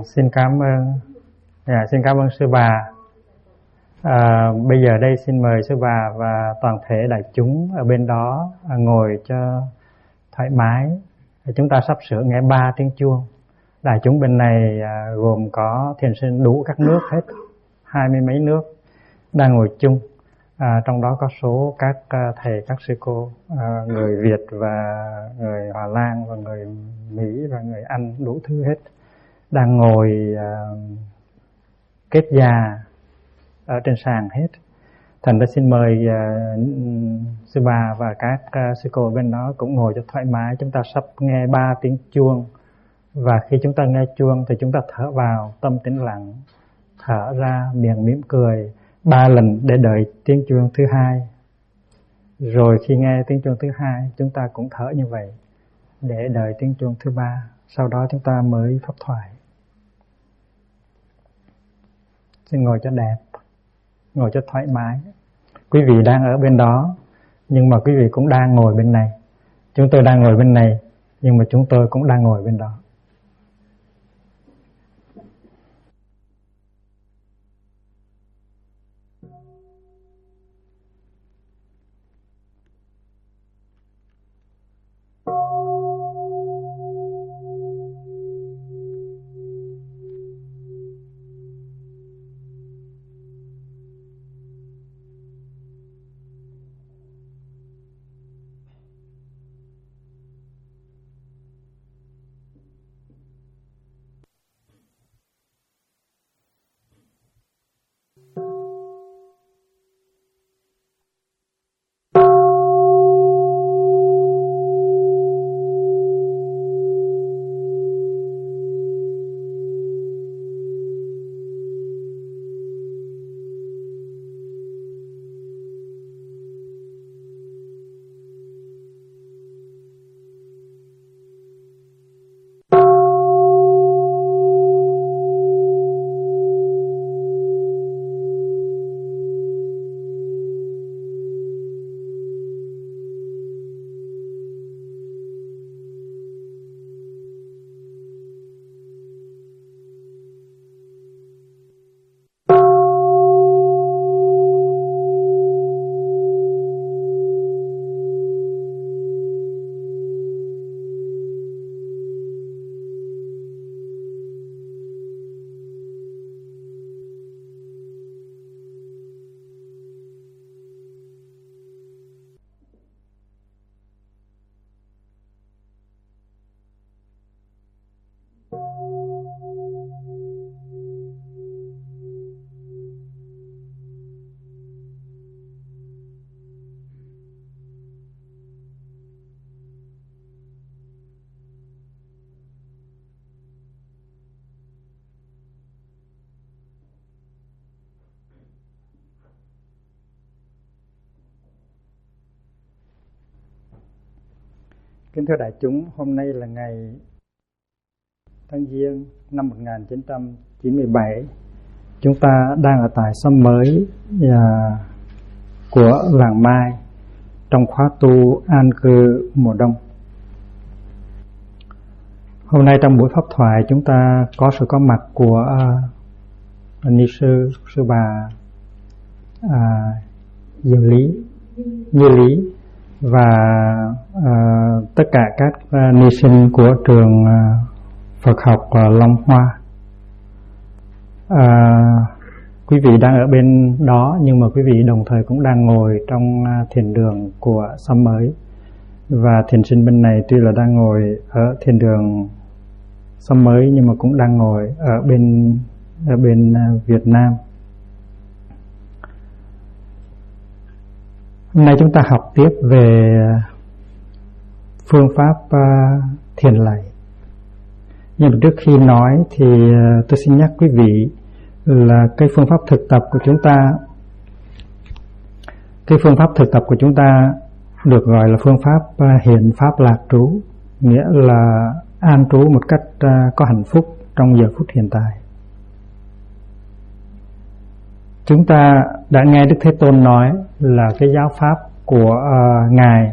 Xin cảm ơn sư bà. Bây giờ đây xin mời sư bà và toàn thể đại chúng ở bên đó ngồi cho thoải mái. Chúng ta sắp sửa nghe 3 tiếng chuông. Đại chúng bên này gồm có thiền sinh đủ các nước hết, 20 mấy nước đang ngồi chung. Trong đó có số các thầy, các sư cô, người Việt và người Hà Lan và người Mỹ và người Anh, đủ thứ hết, đang ngồi kết già ở trên sàn hết. Thành ra xin mời sư bà và các sư cô bên đó cũng ngồi cho thoải mái. Chúng ta sắp nghe 3 tiếng chuông, và khi chúng ta nghe chuông thì chúng ta thở vào tâm tĩnh lặng, thở ra miệng mỉm cười 3 lần để đợi tiếng chuông thứ hai. Rồi khi nghe tiếng chuông thứ hai, chúng ta cũng thở như vậy để đợi tiếng chuông thứ 3. Sau đó chúng ta mới pháp thoại. Xin ngồi cho đẹp, ngồi cho thoải mái. Quý vị đang ở bên đó, nhưng mà quý vị cũng đang ngồi bên này. Chúng tôi đang ngồi bên này, nhưng mà chúng tôi cũng đang ngồi bên đó. Kính thưa đại chúng, hôm nay là ngày tháng Giêng năm 1997. Chúng ta đang ở tại xóm mới của làng Mai trong khóa tu an cư mùa đông. Hôm nay trong buổi pháp thoại chúng ta có sự có mặt của ni sư bà Như Lý và tất cả các ni sinh của trường Phật học Long Hoa. Quý vị đang ở bên đó, nhưng mà quý vị đồng thời cũng đang ngồi trong thiền đường của xóm mới. Và thiền sinh bên này tuy là đang ngồi ở thiền đường xóm mới, nhưng mà cũng đang ngồi ở bên Việt Nam. Hôm nay chúng ta học tiếp về phương pháp thiền lạy. Nhưng mà trước khi nói thì tôi xin nhắc quý vị là cái phương pháp thực tập của chúng ta được gọi là phương pháp hiện pháp lạc trú, nghĩa là an trú một cách có hạnh phúc trong giờ phút hiện tại. Chúng ta đã nghe Đức Thế Tôn nói là cái giáo pháp của Ngài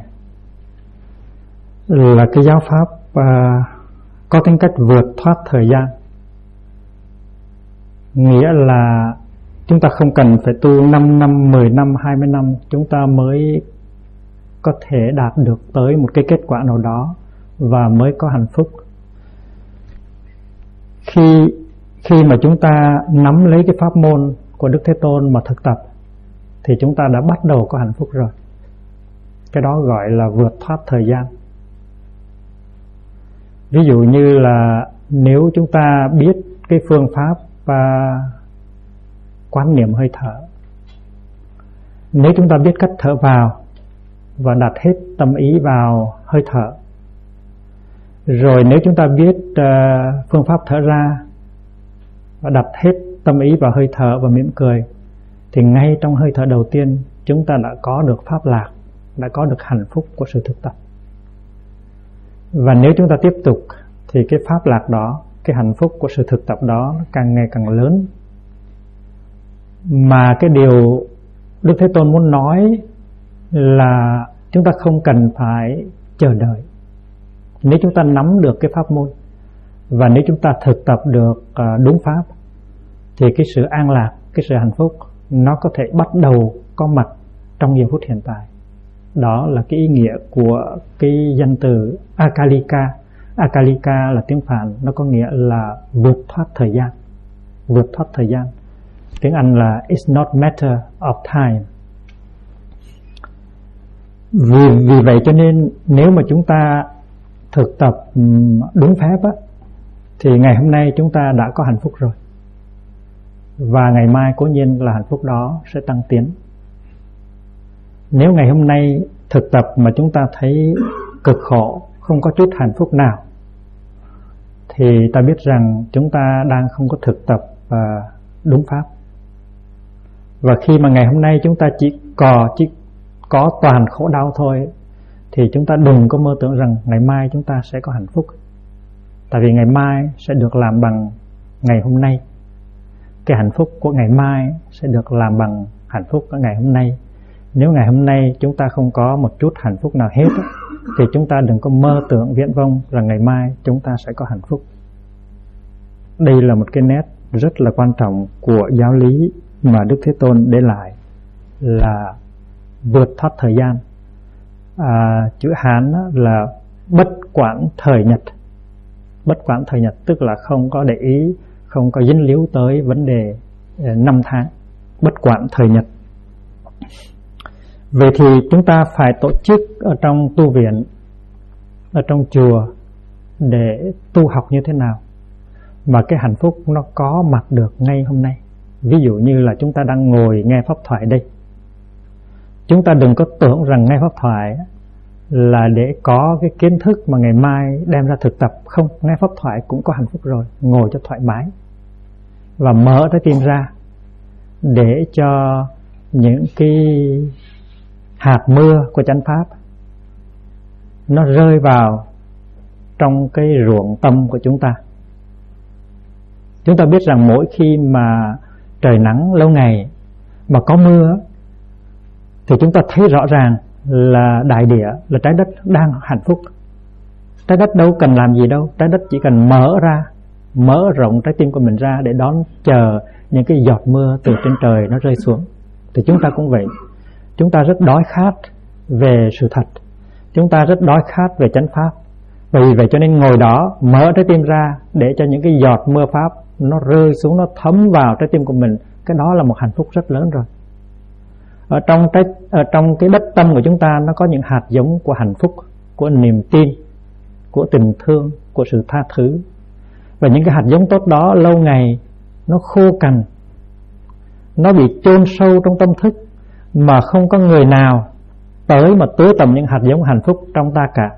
là cái giáo pháp có tính cách vượt thoát thời gian. nghĩa là chúng ta không cần phải tu 5 năm, 10 năm, 20 năm chúng ta mới có thể đạt được tới một cái kết quả nào đó và mới có hạnh phúc. Khi mà chúng ta nắm lấy cái pháp môn của Đức Thế Tôn mà thực tập thì chúng ta đã bắt đầu có hạnh phúc rồi. Cái đó gọi là vượt thoát thời gian. Ví dụ như là nếu chúng ta biết cái phương pháp quán niệm hơi thở, nếu chúng ta biết cách thở vào và đặt hết tâm ý vào hơi thở, rồi nếu chúng ta biết phương pháp thở ra và đặt hết tâm ý vào hơi thở và mỉm cười, thì ngay trong hơi thở đầu tiên chúng ta đã có được pháp lạc, đã có được hạnh phúc của sự thực tập. Và nếu chúng ta tiếp tục thì cái pháp lạc đó, cái hạnh phúc của sự thực tập đó càng ngày càng lớn. Mà cái điều Đức Thế Tôn muốn nói là chúng ta không cần phải chờ đợi. Nếu chúng ta nắm được cái pháp môn và nếu chúng ta thực tập được đúng pháp thì cái sự an lạc, cái sự hạnh phúc nó có thể bắt đầu có mặt trong giờ phút hiện tại. Đó là cái ý nghĩa của cái danh từ Akalika. Akalika là tiếng Phạn, nó có nghĩa là vượt thoát thời gian. Vượt thoát thời gian. Tiếng Anh là It's not matter of time. Vì vậy cho nên nếu mà chúng ta thực tập đúng phép á, thì ngày hôm nay chúng ta đã có hạnh phúc rồi. Và ngày mai cố nhiên là hạnh phúc đó sẽ tăng tiến. Nếu ngày hôm nay thực tập mà chúng ta thấy cực khổ, không có chút hạnh phúc nào, thì ta biết rằng chúng ta đang không có thực tập đúng pháp. Và khi mà ngày hôm nay chúng ta chỉ có toàn khổ đau thôi, thì chúng ta đừng có mơ tưởng rằng ngày mai chúng ta sẽ có hạnh phúc. Tại vì ngày mai sẽ được làm bằng ngày hôm nay. Cái hạnh phúc của ngày mai sẽ được làm bằng hạnh phúc của ngày hôm nay. Nếu ngày hôm nay chúng ta không có một chút hạnh phúc nào hết thì chúng ta đừng có mơ tưởng viển vông rằng ngày mai chúng ta sẽ có hạnh phúc. Đây là một cái nét rất là quan trọng của giáo lý mà Đức Thế Tôn để lại, là vượt thoát thời gian. Chữ Hán là bất quản thời nhật. Bất quản thời nhật tức là không có để ý, không có dính líu tới vấn đề năm tháng. Bất quản thời nhật. Vậy thì chúng ta phải tổ chức ở trong tu viện, ở trong chùa để tu học như thế nào mà cái hạnh phúc nó có mặt được ngay hôm nay. Ví dụ như là chúng ta đang ngồi nghe pháp thoại đây, chúng ta đừng có tưởng rằng nghe pháp thoại là để có cái kiến thức mà ngày mai đem ra thực tập. Không, nghe pháp thoại cũng có hạnh phúc rồi. Ngồi cho thoải mái và mở trái tim ra để cho những cái hạt mưa của chánh pháp nó rơi vào trong cái ruộng tâm của chúng ta. Chúng ta biết rằng mỗi khi mà trời nắng lâu ngày mà có mưa thì chúng ta thấy rõ ràng là đại địa, là trái đất đang hạnh phúc. Trái đất đâu cần làm gì đâu, trái đất chỉ cần mở rộng trái tim của mình ra để đón chờ những cái giọt mưa từ trên trời nó rơi xuống. Thì chúng ta cũng vậy. Chúng ta rất đói khát về sự thật, chúng ta rất đói khát về chánh pháp. Vì vậy cho nên ngồi đó mở trái tim ra để cho những cái giọt mưa pháp nó rơi xuống, nó thấm vào trái tim của mình. Cái đó là một hạnh phúc rất lớn rồi. Ở trong cái đất tâm của chúng ta nó có những hạt giống của hạnh phúc, của niềm tin, của tình thương, của sự tha thứ. Và những cái hạt giống tốt đó lâu ngày nó khô cằn, nó bị chôn sâu trong tâm thức, mà không có người nào tới mà tưới tầm những hạt giống hạnh phúc trong ta cả.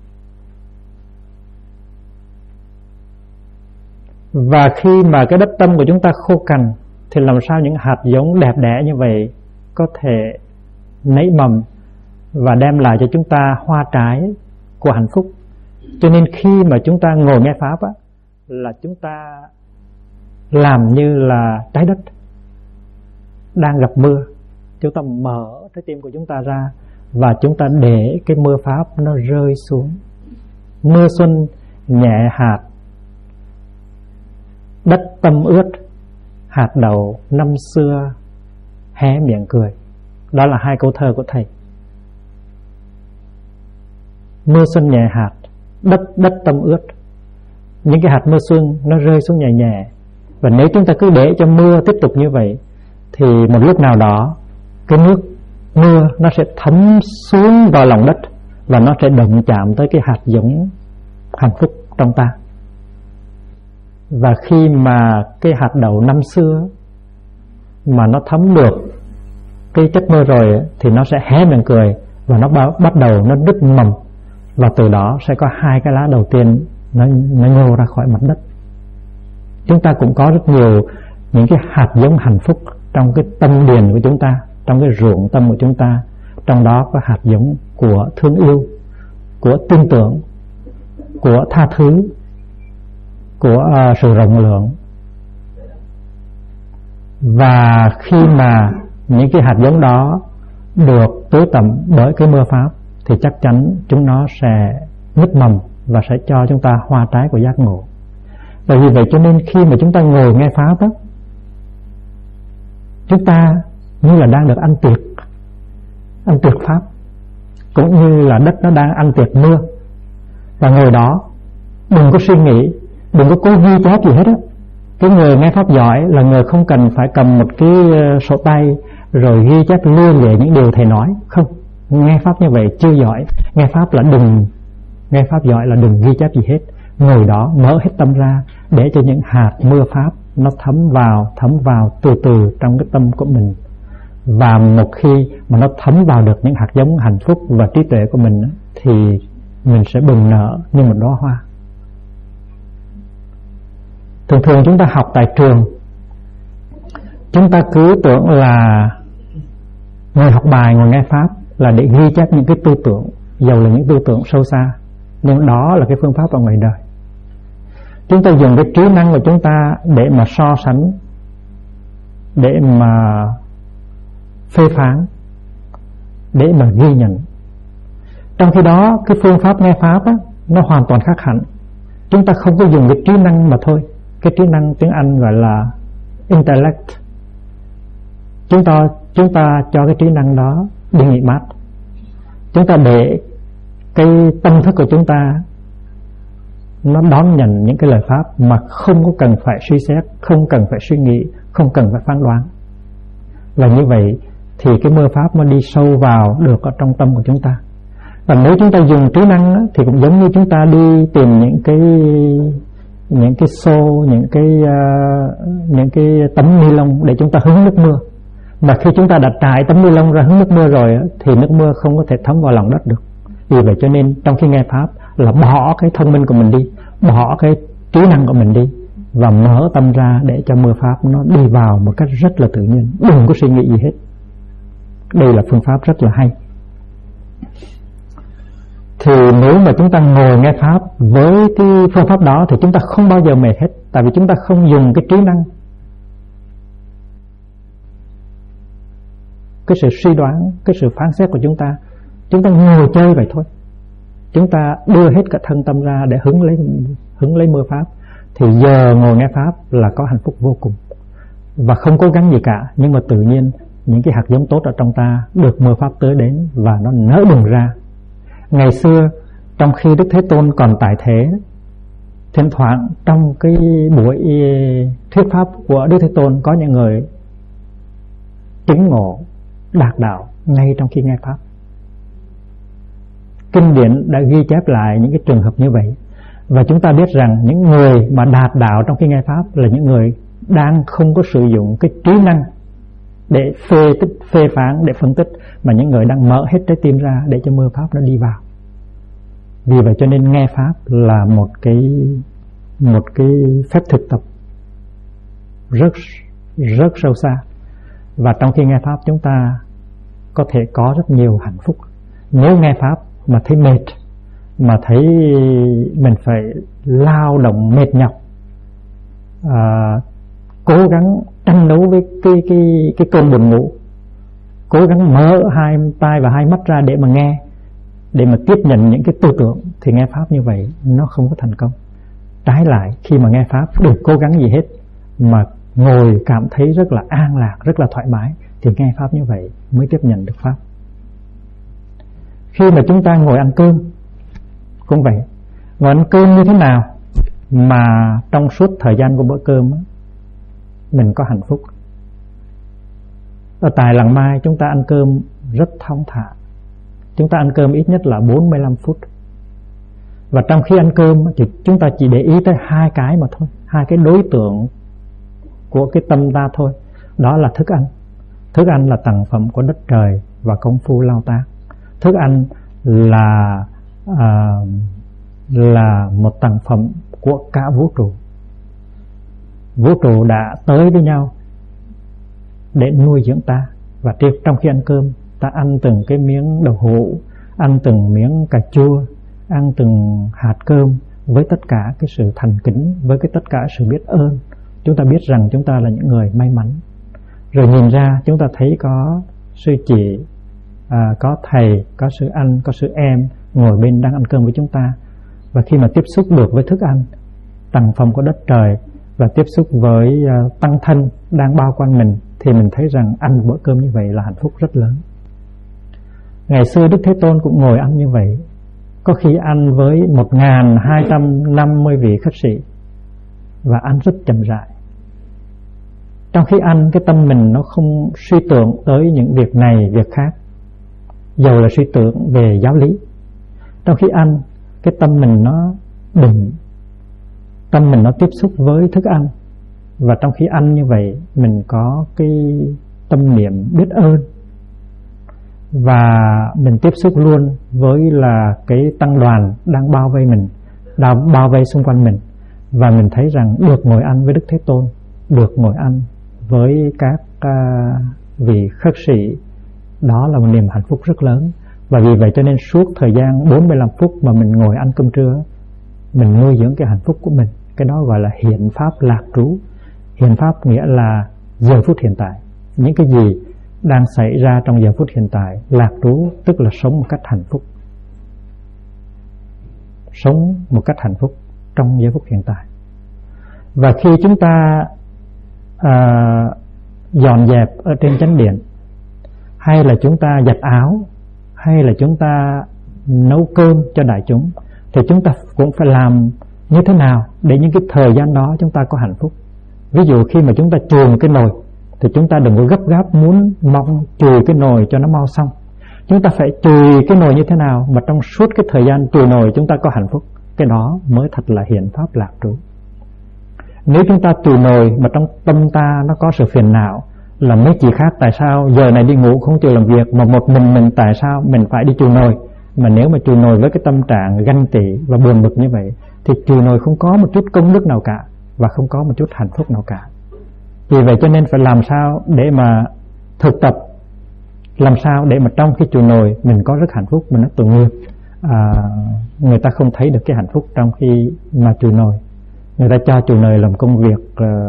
Và khi mà cái đất tâm của chúng ta khô cằn thì làm sao những hạt giống đẹp đẽ như vậy có thể nảy mầm và đem lại cho chúng ta hoa trái của hạnh phúc. Cho nên khi mà chúng ta ngồi nghe pháp á, là chúng ta làm như là trái đất đang gặp mưa. Chúng ta mở trái tim của chúng ta ra và chúng ta để cái mưa pháp nó rơi xuống. Mưa xuân nhẹ hạt, đất tâm ướt, hạt đậu năm xưa hé miệng cười. Đó là hai câu thơ của thầy. Mưa xuân nhẹ hạt, đất tâm ướt. Những cái hạt mưa xuân nó rơi xuống nhẹ nhẹ, và nếu chúng ta cứ để cho mưa tiếp tục như vậy thì một lúc nào đó cái nước mưa nó sẽ thấm xuống vào lòng đất, và nó sẽ động chạm tới cái hạt giống hạnh phúc trong ta. Và khi mà cái hạt đậu năm xưa mà nó thấm được cái chất mưa rồi thì nó sẽ hé miệng cười, và nó bắt đầu nó nứt mầm, và từ đó sẽ có hai cái lá đầu tiên nó nhô ra khỏi mặt đất. Chúng ta cũng có rất nhiều những cái hạt giống hạnh phúc trong cái tâm điền của chúng ta, trong cái ruộng tâm của chúng ta. Trong đó có hạt giống của thương yêu, của tin tưởng, của tha thứ, của sự rộng lượng. Và khi mà những cái hạt giống đó được tưới tẩm bởi cái mưa pháp thì chắc chắn chúng nó sẽ nứt mầm và sẽ cho chúng ta hoa trái của giác ngộ. Và vì vậy cho nên khi mà chúng ta ngồi nghe pháp đó, chúng ta như là đang được ăn tiệc pháp, cũng như là đất nó đang ăn tiệc mưa. Và ngồi đó đừng có suy nghĩ, đừng có cố ghi chép gì hết á. Cái người nghe pháp giỏi là người không cần phải cầm một cái sổ tay rồi ghi chép lia lịa những điều thầy nói. Không, nghe pháp như vậy chưa giỏi. Nghe pháp giỏi là đừng ghi chép gì hết. Ngồi đó mở hết tâm ra để cho những hạt mưa pháp nó thấm vào từ từ trong cái tâm của mình. Và một khi mà nó thấm vào được những hạt giống hạnh phúc và trí tuệ của mình thì mình sẽ bừng nở như một đóa hoa. Thường chúng ta học tại trường, chúng ta cứ tưởng là ngồi học bài, ngồi nghe pháp là để ghi chép những cái tư tưởng, dầu là những tư tưởng sâu xa, nhưng đó là cái phương pháp ở ngoài đời. Chúng ta dùng cái trí năng của chúng ta để mà so sánh, để mà phê phán, để mà ghi nhận. Trong khi đó cái phương pháp nghe pháp á, nó hoàn toàn khác hẳn. Chúng ta không có dùng cái trí năng mà thôi. Cái trí năng tiếng Anh gọi là intellect. Chúng ta cho cái trí năng đó đi nghỉ mát. Chúng ta để cái tâm thức của chúng ta nó đón nhận những cái lời pháp mà không có cần phải suy xét, không cần phải suy nghĩ, không cần phải phán đoán. Và như vậy thì cái mưa pháp nó đi sâu vào được ở trong tâm của chúng ta. Và nếu chúng ta dùng trí năng đó, thì cũng giống như chúng ta đi tìm những cái xô, những cái tấm ni lông để chúng ta hứng nước mưa. Mà khi chúng ta đã trải tấm ni lông ra hứng nước mưa rồi thì nước mưa không có thể thấm vào lòng đất được. Vì vậy cho nên trong khi nghe pháp là bỏ cái thông minh của mình đi, bỏ cái trí năng của mình đi, và mở tâm ra để cho mưa pháp nó đi vào một cách rất là tự nhiên, đừng có suy nghĩ gì hết. Đây là phương pháp rất là hay. Thì nếu mà chúng ta ngồi nghe pháp với cái phương pháp đó thì chúng ta không bao giờ mệt hết, tại vì chúng ta không dùng cái trí năng, cái sự suy đoán, cái sự phán xét của chúng ta. Chúng ta ngồi chơi vậy thôi. Chúng ta đưa hết cả thân tâm ra để hứng lấy mưa pháp. Thì giờ ngồi nghe pháp là có hạnh phúc vô cùng, và không cố gắng gì cả, nhưng mà tự nhiên những cái hạt giống tốt ở trong ta được mưa pháp tới đến và nó nở bừng ra. Ngày xưa trong khi Đức Thế Tôn còn tại thế, thỉnh thoảng trong cái buổi thuyết pháp của Đức Thế Tôn có những người chứng ngộ đạt đạo ngay trong khi nghe pháp. Kinh điển đã ghi chép lại những cái trường hợp như vậy. Và chúng ta biết rằng những người mà đạt đạo trong khi nghe pháp là những người đang không có sử dụng cái trí năng để phê phán, để phân tích, mà những người đang mở hết trái tim ra để cho mưa pháp nó đi vào. Vì vậy cho nên nghe pháp là một cái phép thực tập rất sâu xa. Và trong khi nghe pháp chúng ta có thể có rất nhiều hạnh phúc. Nếu nghe pháp mà thấy mệt, mà thấy mình phải lao động mệt nhọc, cố gắng tranh đấu với cái cơn buồn ngủ, cố gắng mở hai tai và hai mắt ra để mà nghe, để mà tiếp nhận những cái tư tưởng, thì nghe pháp như vậy nó không có thành công. Trái lại, khi mà nghe pháp đừng cố gắng gì hết, mà ngồi cảm thấy rất là an lạc, rất là thoải mái, thì nghe pháp như vậy mới tiếp nhận được pháp. Khi mà chúng ta ngồi ăn cơm cũng vậy, ngồi ăn cơm như thế nào mà trong suốt thời gian của bữa cơm đó, mình có hạnh phúc. Ở tại Làng Mai chúng ta ăn cơm rất thong thả. Chúng ta ăn cơm ít nhất là 45 phút. Và trong khi ăn cơm thì chúng ta chỉ để ý tới hai cái mà thôi, hai cái đối tượng của cái tâm ta thôi. Đó là thức ăn. Thức ăn là tặng phẩm của đất trời và công phu lao tác. Thức ăn là một tặng phẩm của cả vũ trụ. Vũ trụ đã tới với nhau để nuôi dưỡng ta. Và trong khi ăn cơm, ta ăn từng cái miếng đậu hũ, ăn từng miếng cà chua, ăn từng hạt cơm với tất cả cái sự thành kính, với cái tất cả sự biết ơn. Chúng ta biết rằng chúng ta là những người may mắn. Rồi nhìn ra chúng ta thấy có sư chị, có thầy, có sư anh, có sư em ngồi bên đang ăn cơm với chúng ta. Và khi mà tiếp xúc được với thức ăn, tặng phẩm của đất trời, và tiếp xúc với tăng thân đang bao quanh mình, thì mình thấy rằng ăn một bữa cơm như vậy là hạnh phúc rất lớn. Ngày xưa Đức Thế Tôn cũng ngồi ăn như vậy. Có khi ăn với 1250 vị khách sĩ, và ăn rất chậm rãi. Trong khi ăn, cái tâm mình nó không suy tưởng tới những việc này, việc khác, dầu là suy tưởng về giáo lý. Trong khi ăn, cái tâm mình nó định, tâm mình nó tiếp xúc với thức ăn. Và trong khi ăn như vậy, mình có cái tâm niệm biết ơn, và mình tiếp xúc luôn với là cái tăng đoàn đang bao vây mình, đang bao vây xung quanh mình. Và mình thấy rằng được ngồi ăn với Đức Thế Tôn, được ngồi ăn với các vị khất sĩ, đó là một niềm hạnh phúc rất lớn. Và vì vậy cho nên suốt thời gian 45 phút mà mình ngồi ăn cơm trưa, mình nuôi dưỡng cái hạnh phúc của mình. Cái đó gọi là hiện pháp lạc trú. Hiện pháp nghĩa là giờ phút hiện tại, những cái gì đang xảy ra trong giờ phút hiện tại. Lạc trú tức là sống một cách hạnh phúc, sống một cách hạnh phúc trong giờ phút hiện tại. Và khi chúng ta dọn dẹp ở trên chánh điện, hay là chúng ta giặt áo, hay là chúng ta nấu cơm cho đại chúng, thì chúng ta cũng phải làm như thế nào để những cái thời gian đó chúng ta có hạnh phúc. Ví dụ khi mà chúng ta chùi một cái nồi, thì chúng ta đừng có gấp gáp muốn mong chùi cái nồi cho nó mau xong. Chúng ta phải chùi cái nồi như thế nào mà trong suốt cái thời gian chùi nồi chúng ta có hạnh phúc. Cái đó mới thật là hiện pháp lạc trú. Nếu chúng ta chùi nồi mà trong tâm ta nó có sự phiền não, là mấy chị khác tại sao giờ này đi ngủ không chịu làm việc, mà một mình tại sao mình phải đi chùi nồi. Mà nếu mà chùi nồi với cái tâm trạng ganh tị và buồn bực như vậy, thì chùi nồi không có một chút công đức nào cả, và không có một chút hạnh phúc nào cả. Vì vậy cho nên phải làm sao để mà thực tập, làm sao để mà trong khi chùi nồi mình có rất hạnh phúc, mình nó tội nghiệp. Người ta không thấy được cái hạnh phúc trong khi mà chùi nồi. Người ta cho chùi nồi làm công việc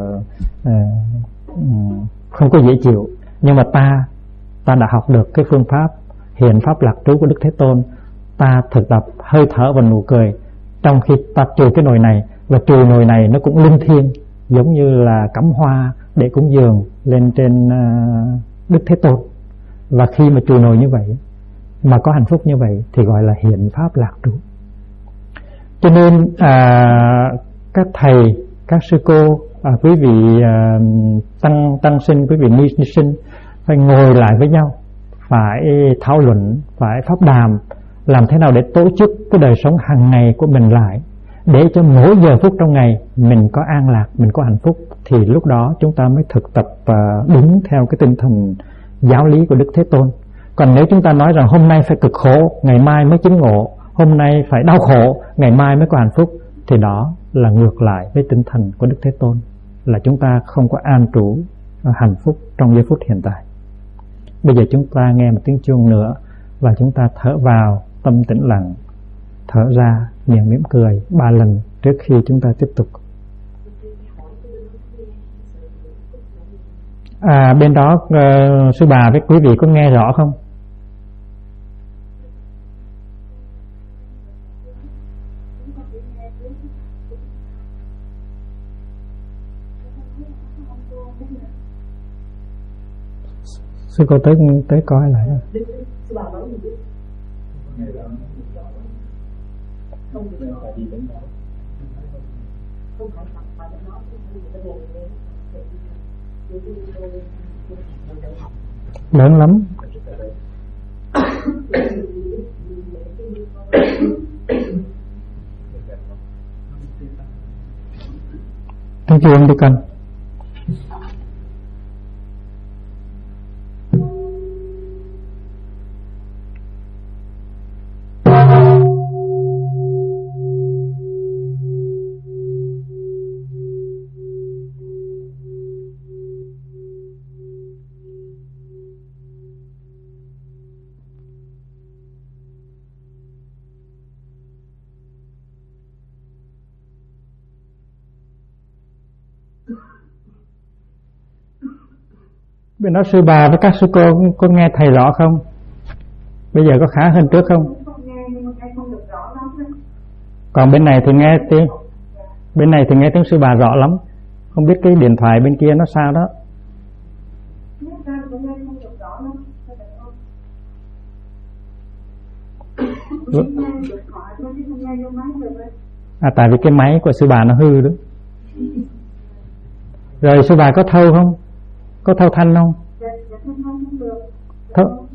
không có dễ chịu. Nhưng mà ta đã học được cái phương pháp hiện pháp lạc trú của Đức Thế Tôn. Ta thực tập hơi thở và nụ cười trong khi ta chùi cái nồi này. Và chùi nồi này nó cũng linh thiêng, giống như là cắm hoa để cúng dường lên trên Đức Thế Tôn. Và khi mà chùi nồi như vậy mà có hạnh phúc như vậy thì gọi là hiện pháp lạc trú. Cho nên các thầy, các sư cô, quý vị tăng sinh, quý vị ni sinh phải ngồi lại với nhau, phải thảo luận, phải pháp đàm, làm thế nào để tổ chức cái đời sống hàng ngày của mình lại, để cho mỗi giờ phút trong ngày mình có an lạc, mình có hạnh phúc. Thì lúc đó chúng ta mới thực tập đúng theo cái tinh thần giáo lý của Đức Thế Tôn. Còn nếu chúng ta nói rằng hôm nay phải cực khổ, ngày mai mới chứng ngộ, hôm nay phải đau khổ, ngày mai mới có hạnh phúc, thì đó là ngược lại với tinh thần của Đức Thế Tôn, là chúng ta không có an trú hạnh phúc trong giây phút hiện tại. Bây giờ chúng ta nghe một tiếng chuông nữa, và chúng ta thở vào tâm tĩnh lặng, thở ra miệng mỉm cười 3 lần trước khi chúng ta tiếp tục. Bên đó sư bà với quý vị có nghe rõ không? Sư cô tới coi lại. Lớn lắm. Tiếng chuông đi con. Bên đó sư bà với các sư cô có nghe thầy rõ không? Bây giờ có khá hơn trước không? Còn bên này thì nghe tiếng sư bà rõ lắm. Không biết cái điện thoại bên kia nó sao đó. Tại vì cái máy của sư bà nó hư đó. Rồi sư bà có thâu không? Có thâu thanh không? Thâu.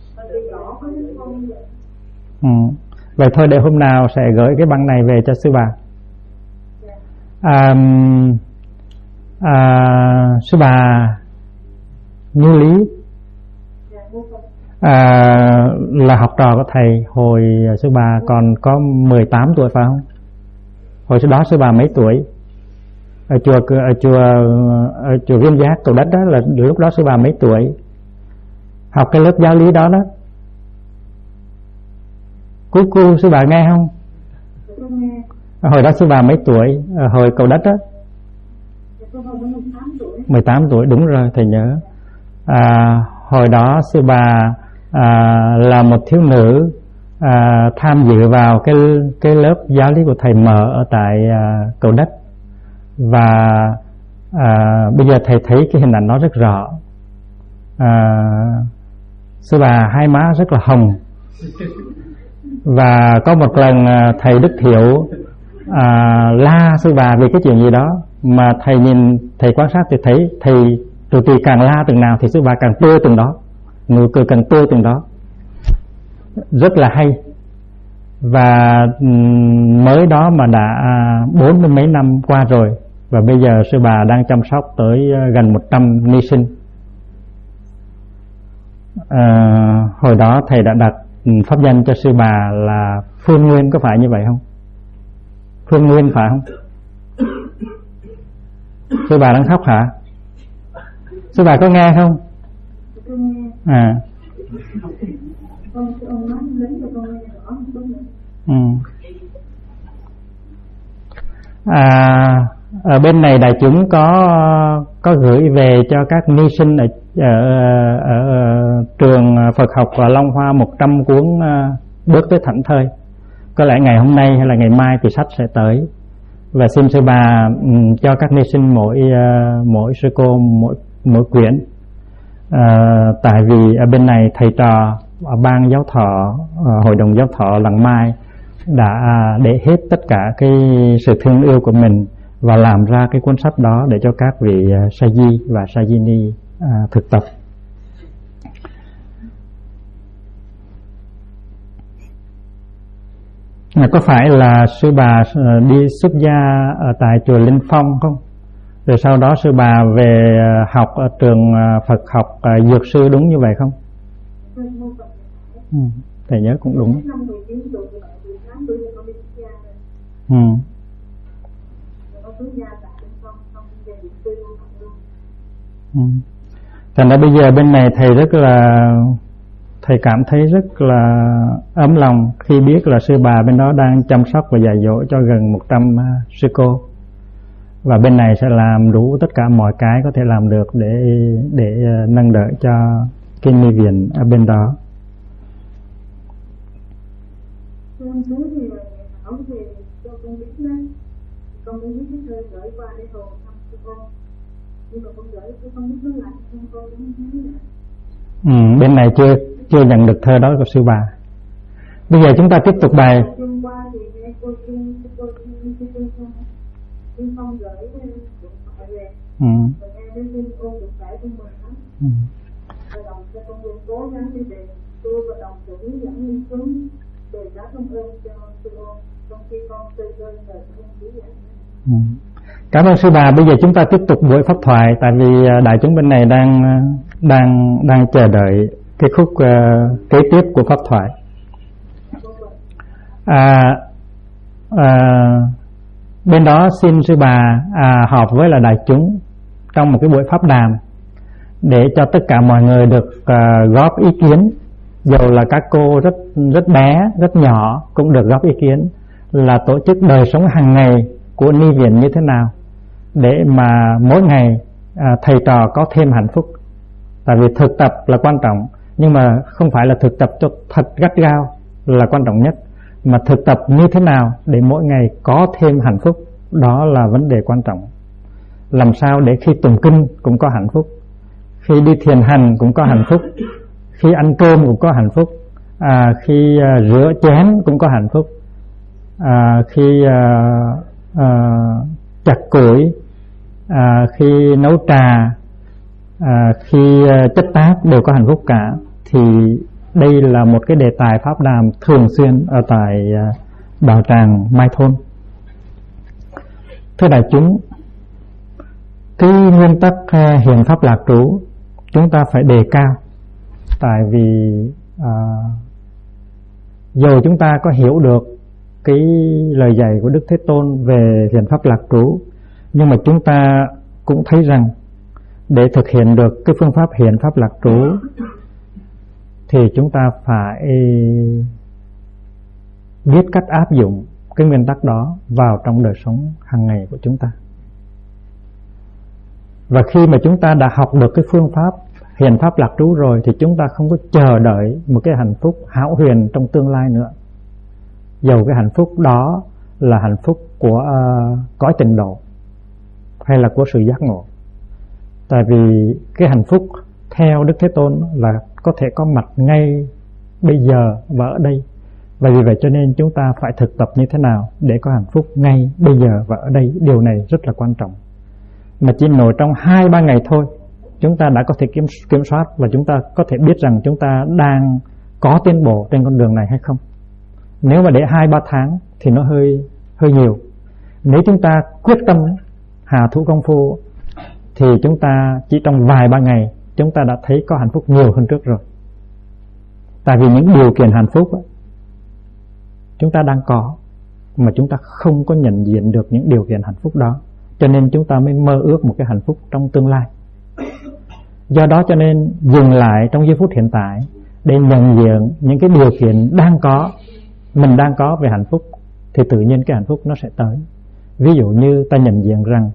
Vậy thôi để hôm nào sẽ gửi cái băng này về cho sư bà. Sư bà Như Lý là học trò của thầy hồi sư bà còn có 18 tuổi phải không? Hồi đó sư bà mấy tuổi? Ở chùa Viên Giác Cầu Đất đó là lúc đó sư bà mấy tuổi? Học cái lớp giáo lý đó đó. Cô sư bà nghe không? Hồi đó sư bà mấy tuổi? Hồi Cầu Đất đó 18 tuổi, đúng rồi thầy nhớ. Hồi đó sư bà là một thiếu nữ tham dự vào cái lớp giáo lý của thầy mở ở tại Cầu Đất. Và bây giờ thầy thấy cái hình ảnh nó rất rõ. Sư bà hai má rất là hồng. Và có một lần thầy Đức Thiệu la sư bà vì cái chuyện gì đó, mà thầy quan sát thì thấy thầy từ từ càng la từng nào thì sư bà càng tươi từng đó, nụ cười càng tươi từng đó, rất là hay. Và mới đó mà đã 40 mấy năm qua rồi, và bây giờ sư bà đang chăm sóc tới gần 100 ni sinh. Hồi đó thầy đã đặt pháp danh cho sư bà là Phương Nguyên, có phải như vậy không? Phương Nguyên phải không? Sư bà đang khóc hả? Sư bà có nghe không? Ở bên này đại chúng có gửi về cho các ni sinh ở trường Phật học và Long Hoa 100 cuốn Bước tới Thảnh Thơi. Có lẽ ngày hôm nay hay là ngày mai thì sách sẽ tới. Và xin sư bà cho các ni sinh mỗi sư cô mỗi quyển. Tại vì ở bên này thầy trò ban giáo thọ, hội đồng giáo thọ lần mai đã để hết tất cả cái sự thương yêu của mình và làm ra cái cuốn sách đó để cho các vị sa di và sa di ni thực tập. Có phải là sư bà đi xuất gia ở tại chùa Linh Phong không? Rồi sau đó sư bà về học ở trường Phật học Dược sư đúng như vậy không? Thầy nhớ cũng đúng. Thành ra bây giờ bên này thầy cảm thấy rất là ấm lòng khi biết là sư bà bên đó đang chăm sóc và dạy dỗ cho gần 100 sư cô. Và bên này sẽ làm đủ tất cả mọi cái có thể làm được để nâng đỡ cho cái ni viện ở bên đó. Bên này chưa nhận được thơ đó của sư bà. Bây giờ chúng ta tiếp tục bài. Cảm ơn sư bà. Bây giờ chúng ta tiếp tục buổi pháp thoại, tại vì đại chúng bên này đang chờ đợi cái khúc kế tiếp của pháp thoại. Bên đó xin sư bà họp với là đại chúng trong một cái buổi pháp đàm để cho tất cả mọi người được góp ý kiến, dầu là các cô rất bé, rất nhỏ cũng được góp ý kiến, là tổ chức đời sống hàng ngày của ni viện như thế nào để mà mỗi ngày thầy trò có thêm hạnh phúc. Tại vì thực tập là quan trọng, nhưng mà không phải là thực tập cho thật gắt gao là quan trọng nhất, mà thực tập như thế nào để mỗi ngày có thêm hạnh phúc, đó là vấn đề quan trọng. Làm sao để khi tụng kinh cũng có hạnh phúc, khi đi thiền hành cũng có hạnh phúc, khi ăn cơm cũng có hạnh phúc, khi rửa chén cũng có hạnh phúc, khi chặt củi, khi nấu trà, khi chất tác đều có hạnh phúc cả. Thì đây là một cái đề tài pháp đàm thường xuyên ở tại đạo tràng Mai Thôn. Thưa đại chúng, cái nguyên tắc hiền pháp lạc trú chúng ta phải đề cao. Tại vì dù chúng ta có hiểu được cái lời dạy của Đức Thế Tôn về hiền pháp lạc trú, nhưng mà chúng ta cũng thấy rằng để thực hiện được cái phương pháp hiền pháp lạc trú thì chúng ta phải biết cách áp dụng cái nguyên tắc đó vào trong đời sống hàng ngày của chúng ta. Và khi mà chúng ta đã học được cái phương pháp hiền pháp lạc trú rồi thì chúng ta không có chờ đợi một cái hạnh phúc hão huyền trong tương lai nữa, dầu cái hạnh phúc đó là hạnh phúc của cõi tịnh độ hay là của sự giác ngộ. Tại vì cái hạnh phúc theo Đức Thế Tôn là có thể có mặt ngay bây giờ và ở đây. Và vì vậy cho nên chúng ta phải thực tập như thế nào để có hạnh phúc ngay bây giờ và ở đây. Điều này rất là quan trọng. Mà chỉ nổi trong 2-3 ngày thôi chúng ta đã có thể kiểm soát, và chúng ta có thể biết rằng chúng ta đang có tiến bộ trên con đường này hay không. Nếu mà để 2-3 tháng thì nó hơi nhiều. Nếu chúng ta quyết tâm hạ thủ công phu thì chúng ta chỉ trong vài 3 ngày chúng ta đã thấy có hạnh phúc nhiều hơn trước rồi. Tại vì những điều kiện hạnh phúc chúng ta đang có, mà chúng ta không có nhận diện được những điều kiện hạnh phúc đó, cho nên chúng ta mới mơ ước một cái hạnh phúc trong tương lai. Do đó cho nên dừng lại trong giây phút hiện tại để nhận diện những cái điều kiện mình đang có về hạnh phúc, thì tự nhiên cái hạnh phúc nó sẽ tới. Ví dụ như ta nhận diện rằng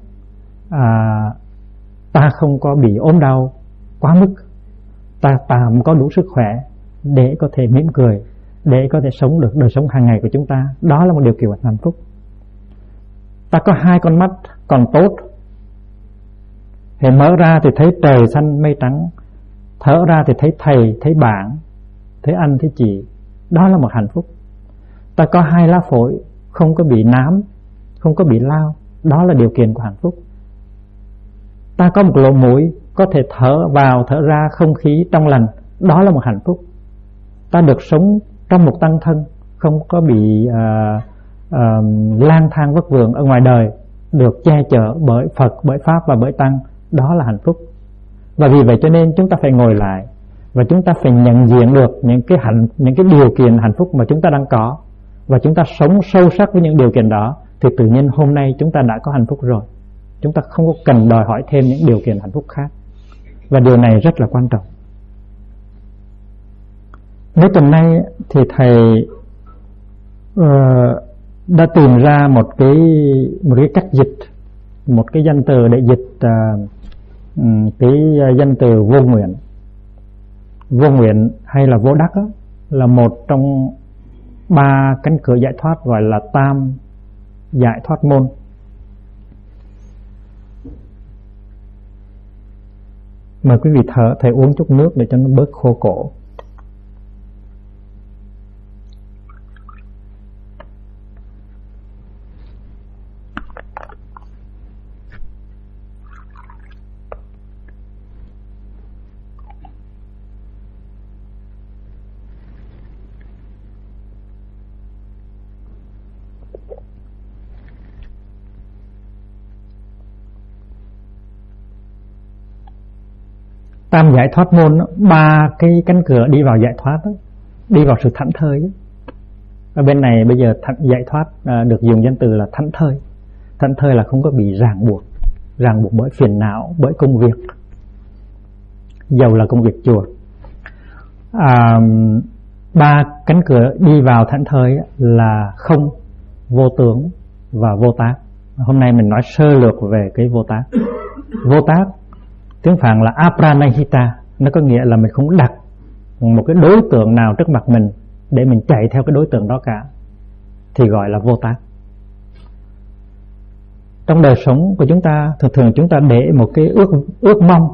ta không có bị ốm đau quá mức, ta tạm có đủ sức khỏe để có thể mỉm cười, để có thể sống được đời sống hàng ngày của chúng ta. Đó là một điều kiện hạnh phúc. Ta có 2 con mắt còn tốt, thì mở ra thì thấy trời xanh mây trắng, thở ra thì thấy thầy, thấy bạn, thấy anh, thấy chị. Đó là một hạnh phúc. Ta có 2 lá phổi không có bị nám, không có bị lao. Đó là điều kiện của hạnh phúc. Ta có một lỗ mũi có thể thở vào thở ra không khí trong lành. Đó là một hạnh phúc. Ta được sống trong một tăng thân, không có bị lang thang vất vưởng ở ngoài đời, được che chở bởi Phật, bởi Pháp và bởi Tăng. Đó là hạnh phúc. Và vì vậy cho nên chúng ta phải ngồi lại và chúng ta phải nhận diện được những cái điều kiện hạnh phúc mà chúng ta đang có, và chúng ta sống sâu sắc với những điều kiện đó, thì tự nhiên hôm nay chúng ta đã có hạnh phúc rồi. Chúng ta không có cần đòi hỏi thêm những điều kiện hạnh phúc khác. Và điều này rất là quan trọng. Mấy tuần nay thì thầy đã tìm ra một cái cách dịch, một cái danh từ để dịch cái danh từ vô nguyện. Vô nguyện hay là vô đắc là một trong 3 cánh cửa giải thoát, gọi là tam giải thoát môn. Mời quý vị thầy uống chút nước để cho nó bớt khô cổ. Tam giải thoát môn, 3 cái cánh cửa đi vào giải thoát đó, đi vào sự thảnh thơi đó. Ở bên này bây giờ giải thoát được dùng danh từ là thảnh thơi. Thảnh thơi là không có bị ràng buộc bởi phiền não, bởi công việc, dầu là công việc chùa. 3 cánh cửa đi vào thảnh thơi là không, vô tướng và vô tác. Hôm nay mình nói sơ lược về cái vô tác. Vô tác tiếng Phạn là apranahita, nó có nghĩa là mình không đặt một cái đối tượng nào trước mặt mình để mình chạy theo cái đối tượng đó cả, thì gọi là vô tác. Trong đời sống của chúng ta, thường chúng ta để một cái ước mong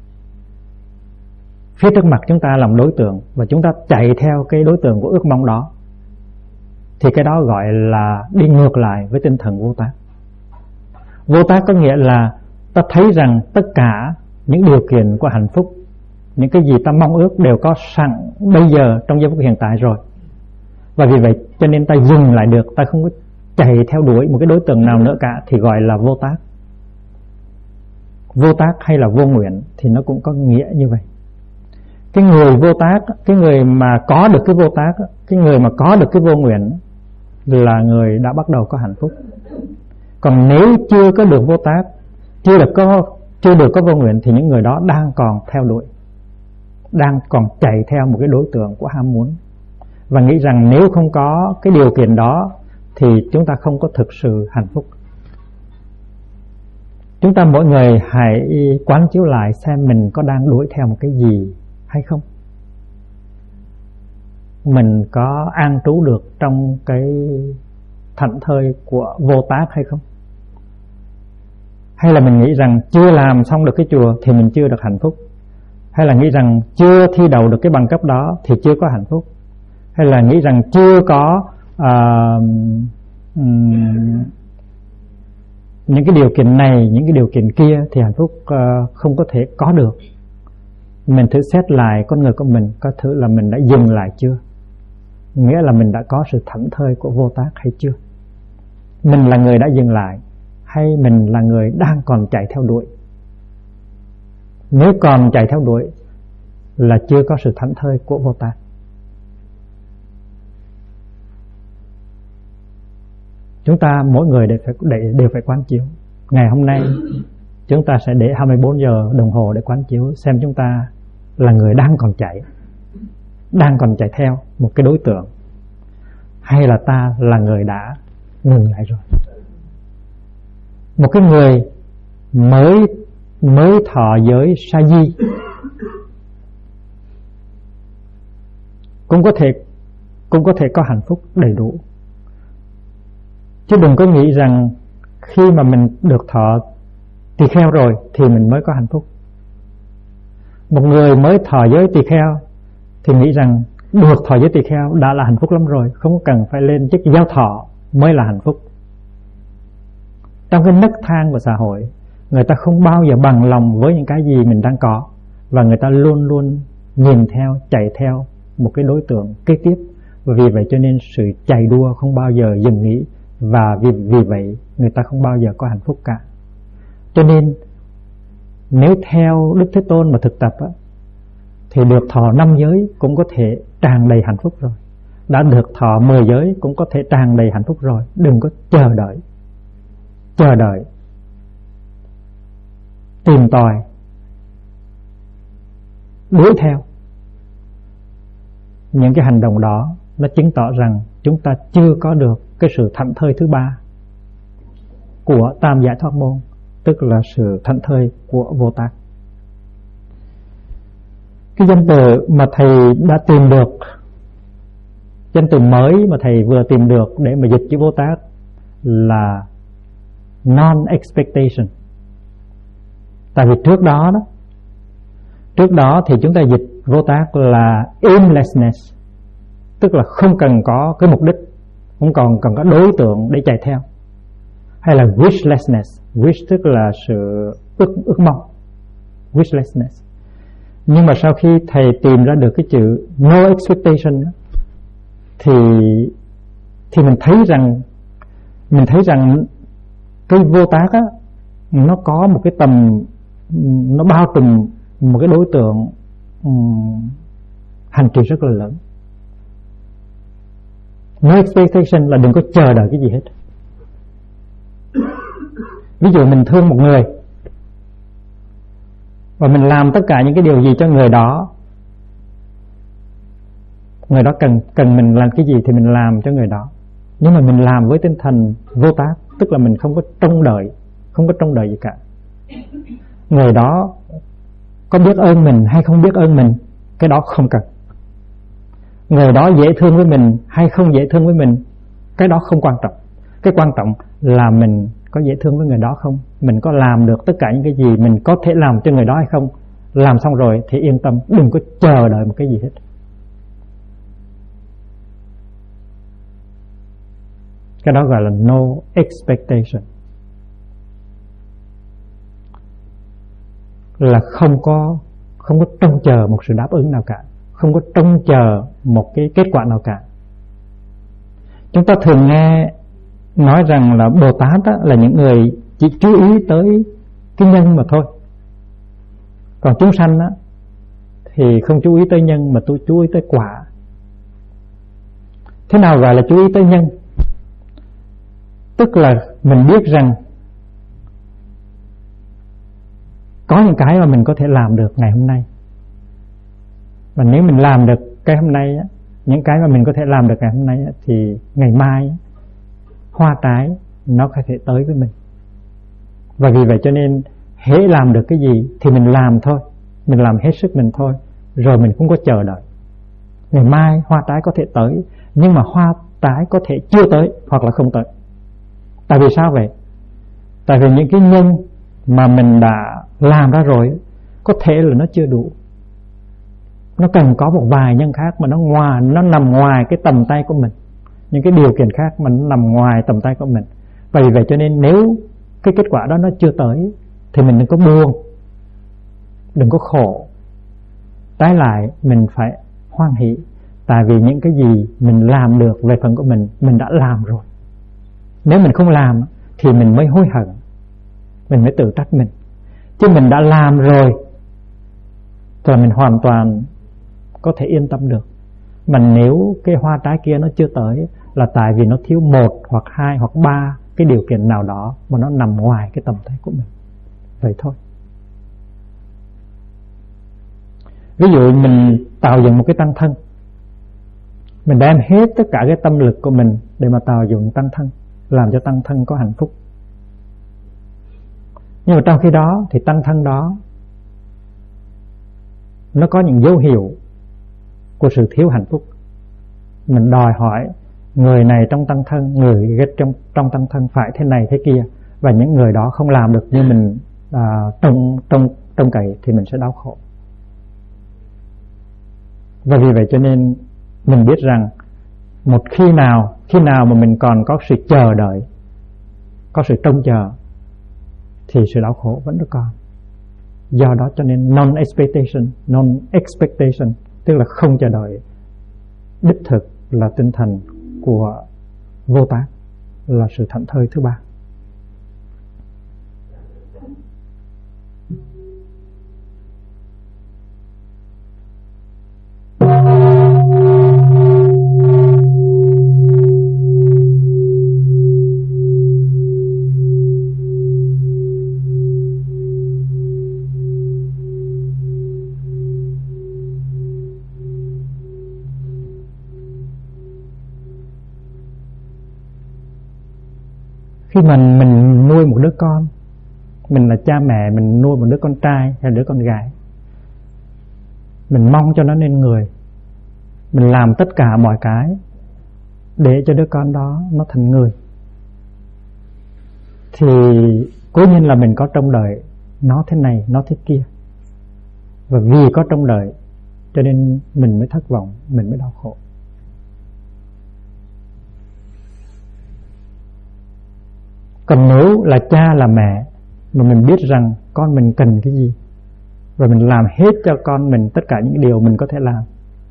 phía trước mặt chúng ta làm đối tượng, và chúng ta chạy theo cái đối tượng của ước mong đó, thì cái đó gọi là đi ngược lại với tinh thần vô tác. Vô tác có nghĩa là ta thấy rằng tất cả những điều kiện của hạnh phúc, những cái gì ta mong ước đều có sẵn bây giờ trong giây phút hiện tại rồi. Và vì vậy cho nên ta dừng lại được, ta không có chạy theo đuổi một cái đối tượng nào nữa cả, thì gọi là vô tác. Vô tác hay là vô nguyện thì nó cũng có nghĩa như vậy. Cái người vô tác, cái người mà có được cái vô tác, cái người mà có được cái vô nguyện là người đã bắt đầu có hạnh phúc. Còn nếu chưa có được vô tác, chưa được có vô nguyện, thì những người đó đang còn theo đuổi, đang còn chạy theo một cái đối tượng của ham muốn, và nghĩ rằng nếu không có cái điều kiện đó thì chúng ta không có thực sự hạnh phúc. Chúng ta mỗi người hãy quán chiếu lại xem mình có đang đuổi theo một cái gì hay không. Mình có an trú được trong cái thảnh thơi của vô tác hay không? Hay là mình nghĩ rằng chưa làm xong được cái chùa thì mình chưa được hạnh phúc? Hay là nghĩ rằng chưa thi đậu được cái bằng cấp đó thì chưa có hạnh phúc? Hay là nghĩ rằng chưa có những cái điều kiện này, những cái điều kiện kia thì hạnh phúc không có thể có được? Mình thử xét lại con người của mình, có thử là mình đã dừng lại chưa? Nghĩa là mình đã có sự thảnh thơi của vô tác hay chưa? Mình là người đã dừng lại, hay mình là người đang còn chạy theo đuổi? Nếu còn chạy theo đuổi là chưa có sự thảnh thơi của vô tác. Chúng ta mỗi người đều phải quán chiếu. Ngày hôm nay chúng ta sẽ để 24 giờ đồng hồ để quán chiếu xem chúng ta là người đang còn chạy theo một cái đối tượng, hay là ta là người đã ngừng lại rồi. Một cái người mới thọ giới sa di cũng có thể có hạnh phúc đầy đủ. Chứ đừng có nghĩ rằng khi mà mình được thọ tỳ kheo rồi thì mình mới có hạnh phúc. Một người mới thọ giới tỳ kheo thì nghĩ rằng được thọ giới tỳ kheo đã là hạnh phúc lắm rồi, không cần phải lên chức giáo thọ mới là hạnh phúc. Trong cái nấc thang của xã hội, người ta không bao giờ bằng lòng với những cái gì mình đang có, và người ta luôn luôn nhìn theo, chạy theo một cái đối tượng kế tiếp. Và vì vậy cho nên sự chạy đua không bao giờ dừng nghỉ, và vì vậy người ta không bao giờ có hạnh phúc cả. Cho nên nếu theo Đức Thế Tôn mà thực tập thì được thọ 5 giới cũng có thể tràn đầy hạnh phúc rồi. Đã được thọ 10 giới cũng có thể tràn đầy hạnh phúc rồi. Đừng có chờ đợi, tìm tòi, đuổi theo. Những cái hành động đó nó chứng tỏ rằng chúng ta chưa có được cái sự thảnh thơi thứ 3 của tam giải thoát môn, tức là sự thảnh thơi của vô tác. Cái danh từ mà thầy đã tìm được, danh từ mới mà thầy vừa tìm được để mà dịch chữ vô tác là non-expectation. Tại vì trước đó Trước đó thì chúng ta dịch vô tác là aimlessness, tức là không cần có cái mục đích, không còn cần có đối tượng để chạy theo. Hay là wishlessness, wish tức là sự ước mong, wishlessness. Nhưng mà sau khi thầy tìm ra được cái chữ no expectation thì mình thấy rằng cái vô tác á, nó có một cái tầm, nó bao trùm một cái đối tượng hành trì rất là lớn. No expectation là đừng có chờ đợi cái gì hết. Ví dụ mình thương một người và mình làm tất cả những cái điều gì cho người đó cần mình làm cái gì thì mình làm cho người đó, nhưng mà mình làm với tinh thần vô tác, tức là mình không có trông đợi gì cả. Người đó có biết ơn mình hay không biết ơn mình, cái đó không cần. Người đó dễ thương với mình hay không dễ thương với mình, cái đó không quan trọng. Cái quan trọng là mình có dễ thương với người đó không, mình có làm được tất cả những cái gì mình có thể làm cho người đó hay không. Làm xong rồi thì yên tâm, đừng có chờ đợi một cái gì hết. Cái đó gọi là no expectation, là không có trông chờ một sự đáp ứng nào cả, không có trông chờ một cái kết quả nào cả. Chúng ta thường nghe nói rằng là Bồ Tát á, là những người chỉ chú ý tới cái nhân mà thôi, còn chúng sanh á, thì không chú ý tới nhân mà tôi chú ý tới quả. Thế nào gọi là chú ý tới nhân? Tức là mình biết rằng có những cái mà mình có thể làm được ngày hôm nay, và nếu mình làm được cái hôm nay á, những cái mà mình có thể làm được ngày hôm nay á, thì ngày mai á, hoa trái nó có thể tới với mình. Và vì vậy cho nên hễ làm được cái gì thì mình làm thôi, mình làm hết sức mình thôi, rồi mình không có chờ đợi. Ngày mai hoa trái có thể tới, nhưng mà hoa trái có thể chưa tới hoặc là không tới. Tại vì sao vậy? Tại vì những cái nhân mà mình đã làm ra rồi có thể là nó chưa đủ, nó cần có một vài nhân khác mà nó nằm ngoài cái tầm tay của mình, những cái điều kiện khác mà nó nằm ngoài tầm tay của mình. Vì vậy cho nên nếu cái kết quả đó nó chưa tới thì mình đừng có buồn, đừng có khổ. Trái lại mình phải hoan hỷ, tại vì những cái gì mình làm được về phần của mình đã làm rồi. Nếu mình không làm thì mình mới hối hận, mình mới tự trách mình. Chứ mình đã làm rồi thì mình hoàn toàn có thể yên tâm được. Mà nếu cái hoa trái kia nó chưa tới là tại vì nó thiếu 1 hoặc 2 hoặc 3 cái điều kiện nào đó mà nó nằm ngoài cái tầm tay của mình. Vậy thôi. Ví dụ mình tạo dựng một cái tăng thân, mình đem hết tất cả cái tâm lực của mình để mà tạo dựng tăng thân, làm cho tăng thân có hạnh phúc. Nhưng mà trong khi đó thì tăng thân đó nó có những dấu hiệu của sự thiếu hạnh phúc. Mình đòi hỏi người này trong tăng thân, người trong tăng thân phải thế này thế kia, và những người đó không làm được như mình trông cậy thì mình sẽ đau khổ. Và vì vậy cho nên mình biết rằng một khi nào mà mình còn có sự chờ đợi, có sự trông chờ, thì sự đau khổ vẫn còn. Do đó cho nên non-expectation tức là không chờ đợi đích thực là tinh thần của vô tác, là sự thảnh thơi thứ ba. Khi mình nuôi một đứa con, mình là cha mẹ, mình nuôi một đứa con trai hay đứa con gái, mình mong cho nó nên người, mình làm tất cả mọi cái để cho đứa con đó nó thành người, thì cố nhiên là mình có trông đợi nó thế này, nó thế kia. Và vì có trông đợi cho nên mình mới thất vọng, mình mới đau khổ. Còn nếu là cha là mẹ mà mình biết rằng con mình cần cái gì và mình làm hết cho con mình tất cả những điều mình có thể làm,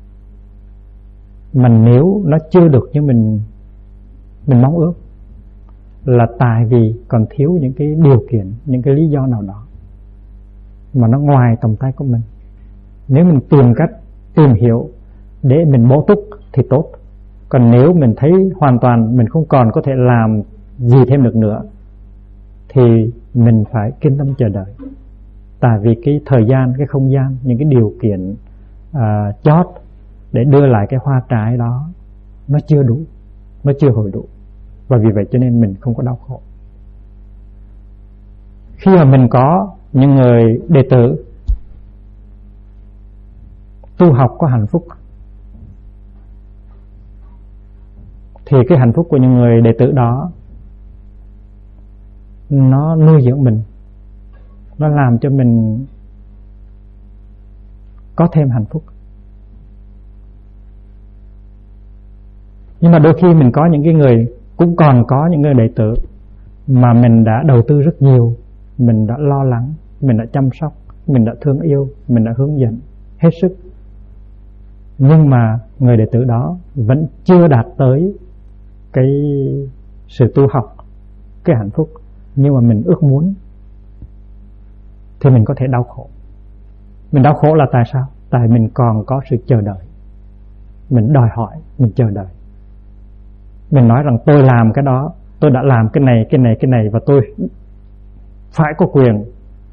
mà nếu nó chưa được như mình mong ước, là tại vì còn thiếu những cái điều kiện, những cái lý do nào đó mà nó ngoài tầm tay của mình. Nếu mình tìm cách tìm hiểu để mình bổ túc thì tốt. Còn nếu mình thấy hoàn toàn mình không còn có thể làm gì thêm được nữa thì mình phải kiên tâm chờ đợi. Tại vì cái thời gian, cái không gian, những cái điều kiện chót để đưa lại cái hoa trái đó nó chưa đủ, nó chưa hồi đủ. Và vì vậy cho nên mình không có đau khổ. Khi mà mình có những người đệ tử tu học có hạnh phúc thì cái hạnh phúc của những người đệ tử đó nó nuôi dưỡng mình, nó làm cho mình có thêm hạnh phúc. Nhưng mà đôi khi mình có những cái người, cũng còn có những người đệ tử mà mình đã đầu tư rất nhiều, mình đã lo lắng, mình đã chăm sóc, mình đã thương yêu, mình đã hướng dẫn hết sức, nhưng mà người đệ tử đó vẫn chưa đạt tới cái sự tu học, cái hạnh phúc nhưng mà mình ước muốn, thì mình có thể đau khổ. Mình đau khổ là tại sao? Tại mình còn có sự chờ đợi, mình đòi hỏi, mình chờ đợi. Mình nói rằng tôi làm cái đó, tôi đã làm cái này và tôi phải có quyền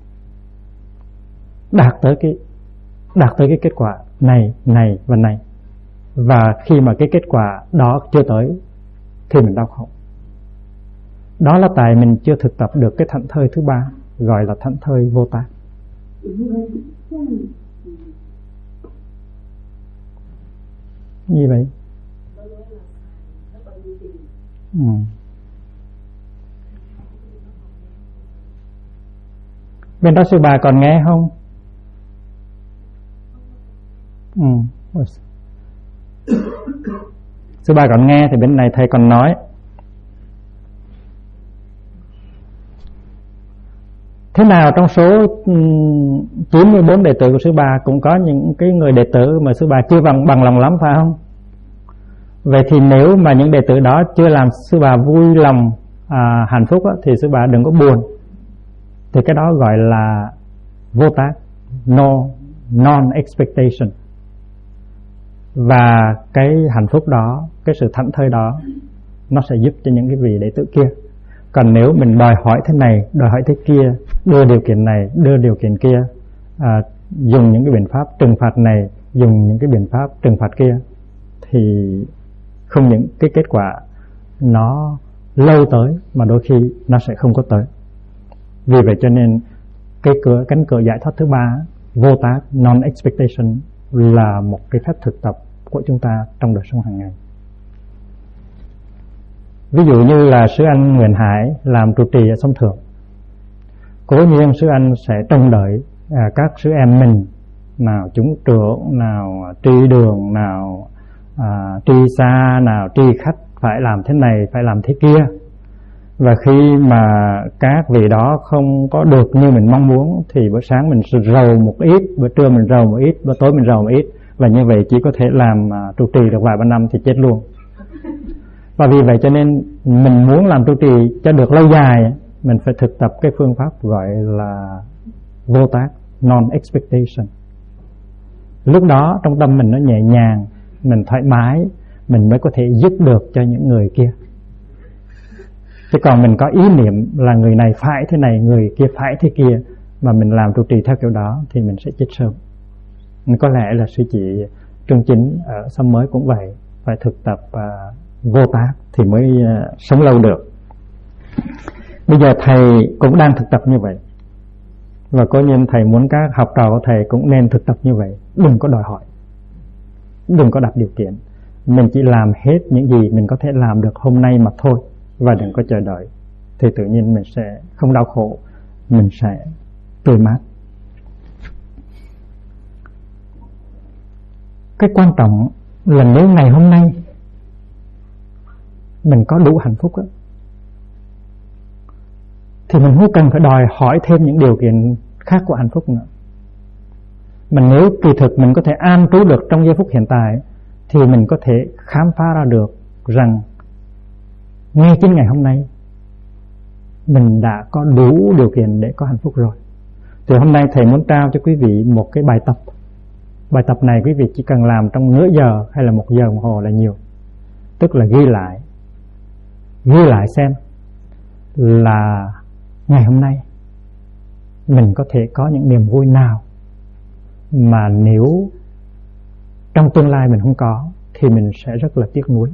đạt tới cái kết quả này và này. Và khi mà cái kết quả đó chưa tới thì mình đau khổ. Đó là tại mình chưa thực tập được cái thảnh thơi thứ ba, gọi là thảnh thơi vô tác. Như vậy. Bên đó sư bà còn nghe không? Sư bà còn nghe thì bên này thầy còn nói. Thế nào trong số 94 đệ tử của sư bà cũng có những cái người đệ tử mà sư bà chưa bằng lòng lắm, phải không? Vậy thì nếu mà những đệ tử đó chưa làm sư bà vui lòng, hạnh phúc á, thì sư bà đừng có buồn. Thì cái đó gọi là vô tác, non-expectation. Và cái hạnh phúc đó, cái sự thảnh thơi đó, nó sẽ giúp cho những cái vị đệ tử kia. Còn nếu mình đòi hỏi thế này, đòi hỏi thế kia, đưa điều kiện này, đưa điều kiện kia, dùng những cái biện pháp trừng phạt này, dùng những cái biện pháp trừng phạt kia, thì không những cái kết quả nó lâu tới mà đôi khi nó sẽ không có tới. Vì vậy cho nên cánh cửa giải thoát thứ ba, vô tác, non-expectation, là một cái phép thực tập của chúng ta trong đời sống hàng ngày. Ví dụ như là sư anh Nguyễn Hải làm trụ trì ở Sông Thượng, cố nhiên sư anh sẽ trông đợi các sư em mình, nào chúng trưởng, nào tri đường, nào tri xa, nào tri khách phải làm thế này, phải làm thế kia. Và khi mà các vị đó không có được như mình mong muốn thì bữa sáng mình rầu một ít, bữa trưa mình rầu một ít, bữa tối mình rầu một ít. Và như vậy chỉ có thể làm trụ trì được vài ba năm thì chết luôn. Và vì vậy cho nên mình muốn làm trụ trì cho được lâu dài, mình phải thực tập cái phương pháp gọi là vô tác, non-expectation. Lúc đó trong tâm mình nó nhẹ nhàng, mình thoải mái, mình mới có thể giúp được cho những người kia. Chứ còn mình có ý niệm là người này phải thế này, người kia phải thế kia, mà mình làm trụ trì theo kiểu đó thì mình sẽ chết sớm. Có lẽ là sư chị Trương Chính ở Sâm Mới cũng vậy, phải thực tập vô tác thì mới sống lâu được. Bây giờ thầy cũng đang thực tập như vậy, và cố nhiên thầy muốn các học trò của thầy cũng nên thực tập như vậy. Đừng có đòi hỏi, đừng có đặt điều kiện, mình chỉ làm hết những gì mình có thể làm được hôm nay mà thôi, và đừng có chờ đợi, thì tự nhiên mình sẽ không đau khổ, mình sẽ tươi mát. Cái quan trọng là nếu ngày hôm nay mình có đủ hạnh phúc đó, thì mình không cần phải đòi hỏi thêm những điều kiện khác của hạnh phúc nữa. Mà nếu kỳ thực mình có thể an trú được trong giây phút hiện tại, thì mình có thể khám phá ra được rằng ngay chính ngày hôm nay mình đã có đủ điều kiện để có hạnh phúc rồi. Thì hôm nay thầy muốn trao cho quý vị một cái bài tập. Bài tập này quý vị chỉ cần làm trong nửa giờ hay là 1 giờ đồng hồ là nhiều. Tức là ghi lại xem là ngày hôm nay mình có thể có những niềm vui nào mà nếu trong tương lai mình không có thì mình sẽ rất là tiếc nuối.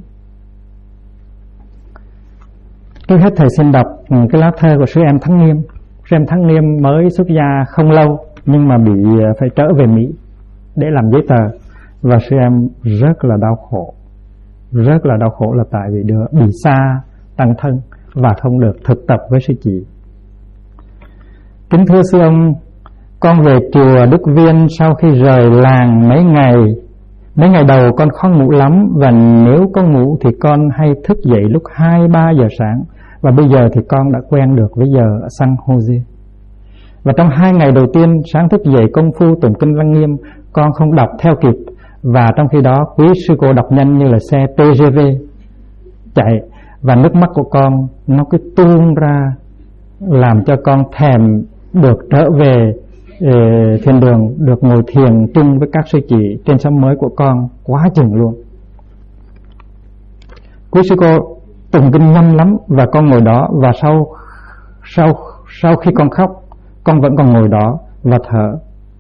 Trước hết thầy xin đọc cái lá thơ của sư em Thắng Nghiêm. Sư em Thắng Nghiêm mới xuất gia không lâu nhưng mà bị phải trở về Mỹ để làm giấy tờ, và sư em rất là đau khổ. Rất là đau khổ là tại vì bị xa tăng thân và không được thực tập với sư chị. Kính thưa sư ông, con về chùa Đức Viên sau khi rời làng mấy ngày đầu con khó ngủ lắm, và nếu có ngủ thì con hay thức dậy lúc 2-3 giờ sáng, và bây giờ thì con đã quen được với giờ ở San Jose. Và trong 2 ngày đầu tiên sáng thức dậy công phu tụng kinh Lăng Nghiêm con không đọc theo kịp, và trong khi đó quý sư cô đọc nhanh như là xe TGV chạy, và nước mắt của con nó cứ tuôn ra làm cho con thèm được trở về thiền đường, được ngồi thiền chung với các sư chị trên xóm mới của con quá chừng luôn. Quý sư cô tụng kinh nhanh lắm và con ngồi đó, và sau khi con khóc, con vẫn còn ngồi đó và thở.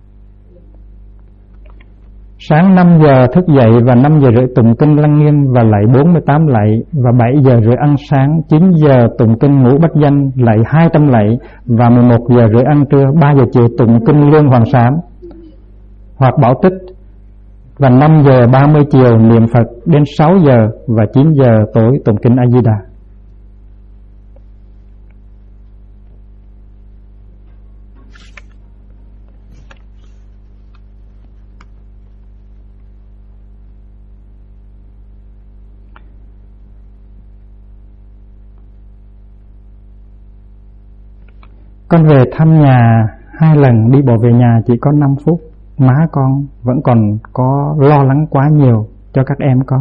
Sáng 5 giờ thức dậy và 5 giờ rưỡi tụng kinh Lăng Nghiêm và lạy 48 lạy, và 7 giờ rưỡi ăn sáng, 9 giờ tụng kinh Ngũ Bách Danh lạy 200 lạy, và 11 giờ rưỡi ăn trưa, 3 giờ chiều tụng kinh Lương Hoàng Sám hoặc Bảo Tích, và 5 giờ 30 chiều niệm Phật đến 6 giờ, và 9 giờ tối tụng kinh A Di Đà. Con về thăm nhà 2 lần, đi bộ về nhà chỉ có 5 phút. Má con vẫn còn có lo lắng quá nhiều cho các em con.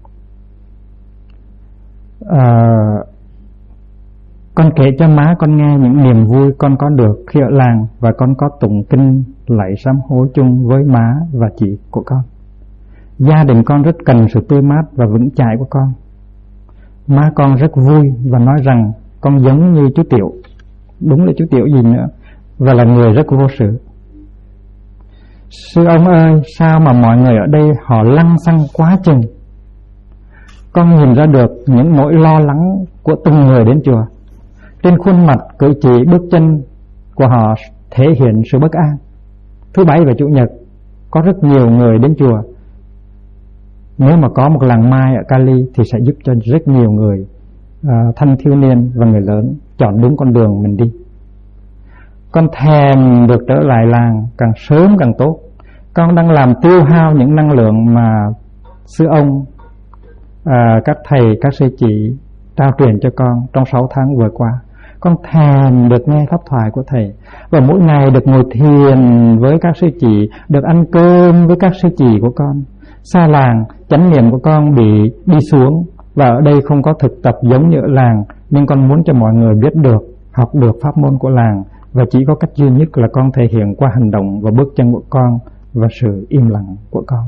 Con kể cho má con nghe những niềm vui con có được khi ở làng, và con có tụng kinh lạy sám hối chung với má và chị của con. Gia đình con rất cần sự tươi mát và vững chãi của con. Má con rất vui và nói rằng con giống như chú Tiểu, đúng là chú Tiểu gì nữa, và là người rất vô sự. Sư ông ơi, sao mà mọi người ở đây họ lăng xăng quá chừng. Con nhìn ra được những nỗi lo lắng của từng người đến chùa. Trên khuôn mặt, cử chỉ, bước chân của họ thể hiện sự bất an. Thứ Bảy và Chủ nhật có rất nhiều người đến chùa. Nếu mà có một làng mai ở Cali thì sẽ giúp cho rất nhiều người thanh thiếu niên và người lớn chọn đúng con đường mình đi. Con thèm được trở lại làng càng sớm càng tốt. Con đang làm tiêu hao những năng lượng mà sư ông, các thầy, các sư chị trao truyền cho con trong 6 tháng vừa qua. Con thèm được nghe pháp thoại của thầy, và mỗi ngày được ngồi thiền với các sư chị, được ăn cơm với các sư chị của con. Xa làng, chánh niệm của con bị đi xuống, và ở đây không có thực tập giống như ở làng, nhưng con muốn cho mọi người biết được, học được pháp môn của làng, và chỉ có cách duy nhất là con thể hiện qua hành động và bước chân của con và sự im lặng của con.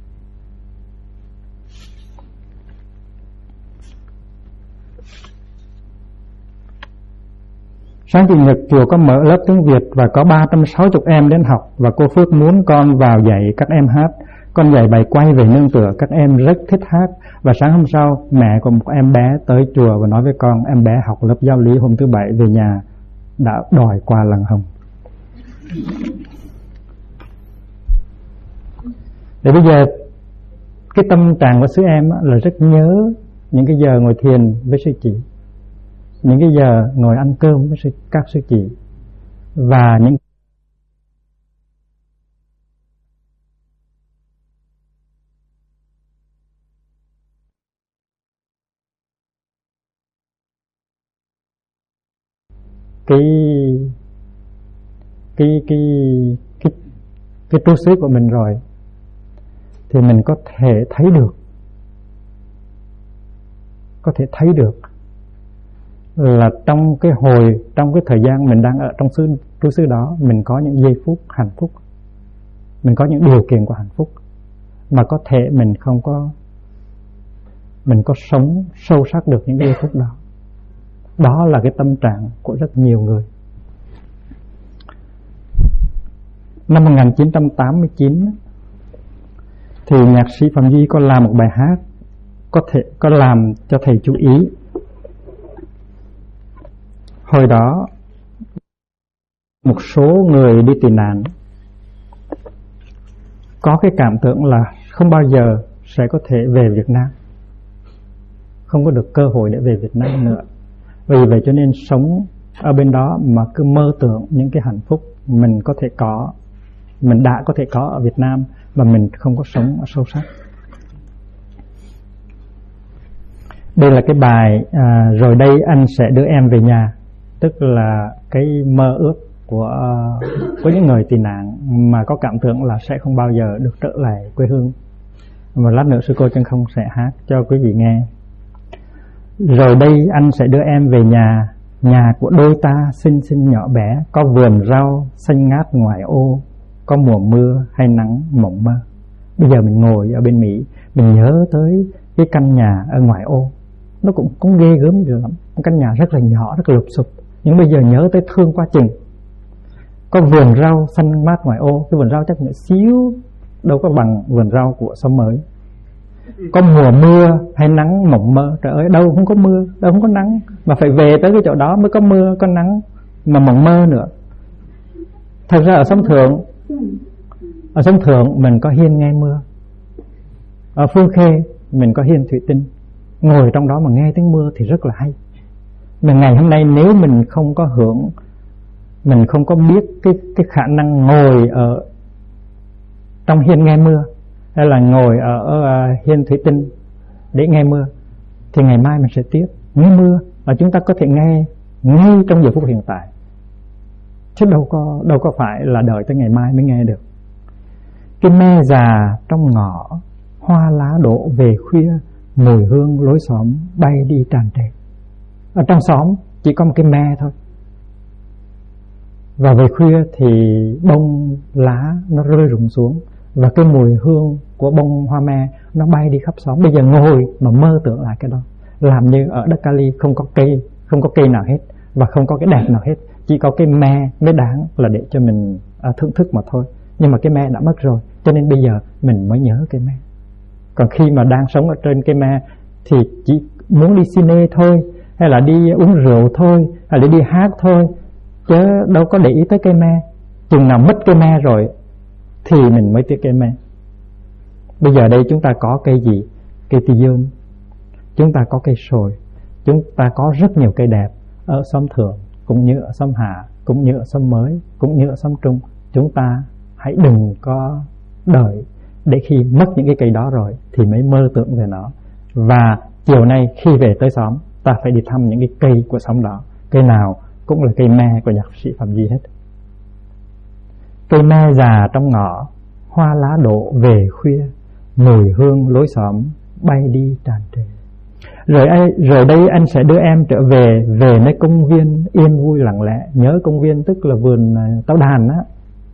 Sáng Chủ nhật chùa có mở lớp tiếng Việt và có 360 em đến học, và cô Phước muốn con vào dạy các em hát. Con dạy bài quay về nương tựa, các em rất thích hát. Và sáng hôm sau, mẹ của một em bé tới chùa và nói với con, em bé học lớp giáo lý hôm thứ Bảy về nhà đã đòi qua làng Hồng. Để bây giờ cái tâm trạng của sư em là rất nhớ những cái giờ ngồi thiền với sư chị, những cái giờ ngồi ăn cơm với các sư chị, và những cái trú xứ của mình rồi, thì mình có thể thấy được là trong cái thời gian mình đang ở trong trú xứ đó, mình có những giây phút hạnh phúc, mình có những điều kiện của hạnh phúc, mà có thể mình có sống sâu sắc được những giây phút đó. Đó là cái tâm trạng của rất nhiều người. Năm 1989 thì nhạc sĩ Phạm Duy có làm một bài hát có làm cho thầy chú ý. Hồi đó một số người đi tị nạn có cái cảm tưởng là không bao giờ sẽ có thể về Việt Nam, không có được cơ hội để về Việt Nam nữa. Vì vậy cho nên sống ở bên đó mà cứ mơ tưởng những cái hạnh phúc mình đã có thể có ở Việt Nam mà mình không có sống ở sâu sắc. Đây là cái bài Rồi đây anh sẽ đưa em về nhà, tức là cái mơ ước của những người tị nạn mà có cảm tưởng là sẽ không bao giờ được trở lại quê hương. Và lát nữa sư cô Chân Không sẽ hát cho quý vị nghe. Rồi đây anh sẽ đưa em về nhà, nhà của đôi ta xinh xinh nhỏ bé, có vườn rau xanh ngát ngoài ô, có mùa mưa hay nắng mộng mơ. Bây giờ mình ngồi ở bên Mỹ, mình nhớ tới cái căn nhà ở ngoài ô, nó cũng ghê gớm dữ lắm. Một căn nhà rất là nhỏ, rất là lụp xụp, nhưng bây giờ nhớ tới thương quá chừng. Có vườn rau xanh mát ngoài ô, cái vườn rau chắc nhỏ xíu, đâu có bằng vườn rau của Xóm Mới. Có mùa mưa hay nắng mộng mơ, trời ơi đâu không có mưa, đâu không có nắng, mà phải về tới cái chỗ đó mới có mưa, có nắng, mà mộng mơ nữa. Thật ra ở Sông Thượng mình có hiên nghe mưa, ở Phương Khê mình có hiên thủy tinh, ngồi trong đó mà nghe tiếng mưa thì rất là hay. Mà ngày hôm nay nếu mình không có hưởng, mình không có biết cái khả năng ngồi ở trong hiên nghe mưa, hay là ngồi ở hiên thủy tinh để nghe mưa, thì ngày mai mình sẽ tiếc. Nghe mưa và chúng ta có thể nghe ngay trong giờ phút hiện tại, chứ đâu có phải là đợi tới ngày mai mới nghe được. Cái me già trong ngõ, hoa lá đổ về khuya, mùi hương lối xóm bay đi tràn trề. Ở trong xóm chỉ có một cái me thôi, và về khuya thì bông lá nó rơi rụng xuống, và cái mùi hương của bông hoa me nó bay đi khắp xóm. Bây giờ ngồi mà mơ tưởng lại cái đó, làm như ở đất Cali không có cây nào hết, và không có cái đẹp nào hết, chỉ có cái me mới đáng là để cho mình thưởng thức mà thôi. Nhưng mà cái me đã mất rồi, cho nên bây giờ mình mới nhớ cái me. Còn khi mà đang sống ở trên cái me thì chỉ muốn đi cine thôi, hay là đi uống rượu thôi, hay là đi hát thôi, chứ đâu có để ý tới cây me. Chừng nào mất cây me rồi thì mình mới tiếc cây me. Bây giờ đây chúng ta có cây gì? Cây tỳ dương, chúng ta có cây sồi, chúng ta có rất nhiều cây đẹp ở xóm Thượng, cũng như ở xóm Hạ, cũng như ở xóm Mới, cũng như ở xóm Trung. Chúng ta hãy đừng có đợi để khi mất những cái cây đó rồi thì mới mơ tưởng về nó. Và chiều nay khi về tới xóm, ta phải đi thăm những cái cây của xóm đó. Cây nào cũng là cây me của nhạc sĩ Phạm Duy hết. Cây me già trong ngõ, hoa lá đổ về khuya, mùi hương lối xóm bay đi tràn trề. Rồi đây anh sẽ đưa em trở về nơi công viên yên vui lặng lẽ. Nhớ công viên tức là vườn táo đàn á,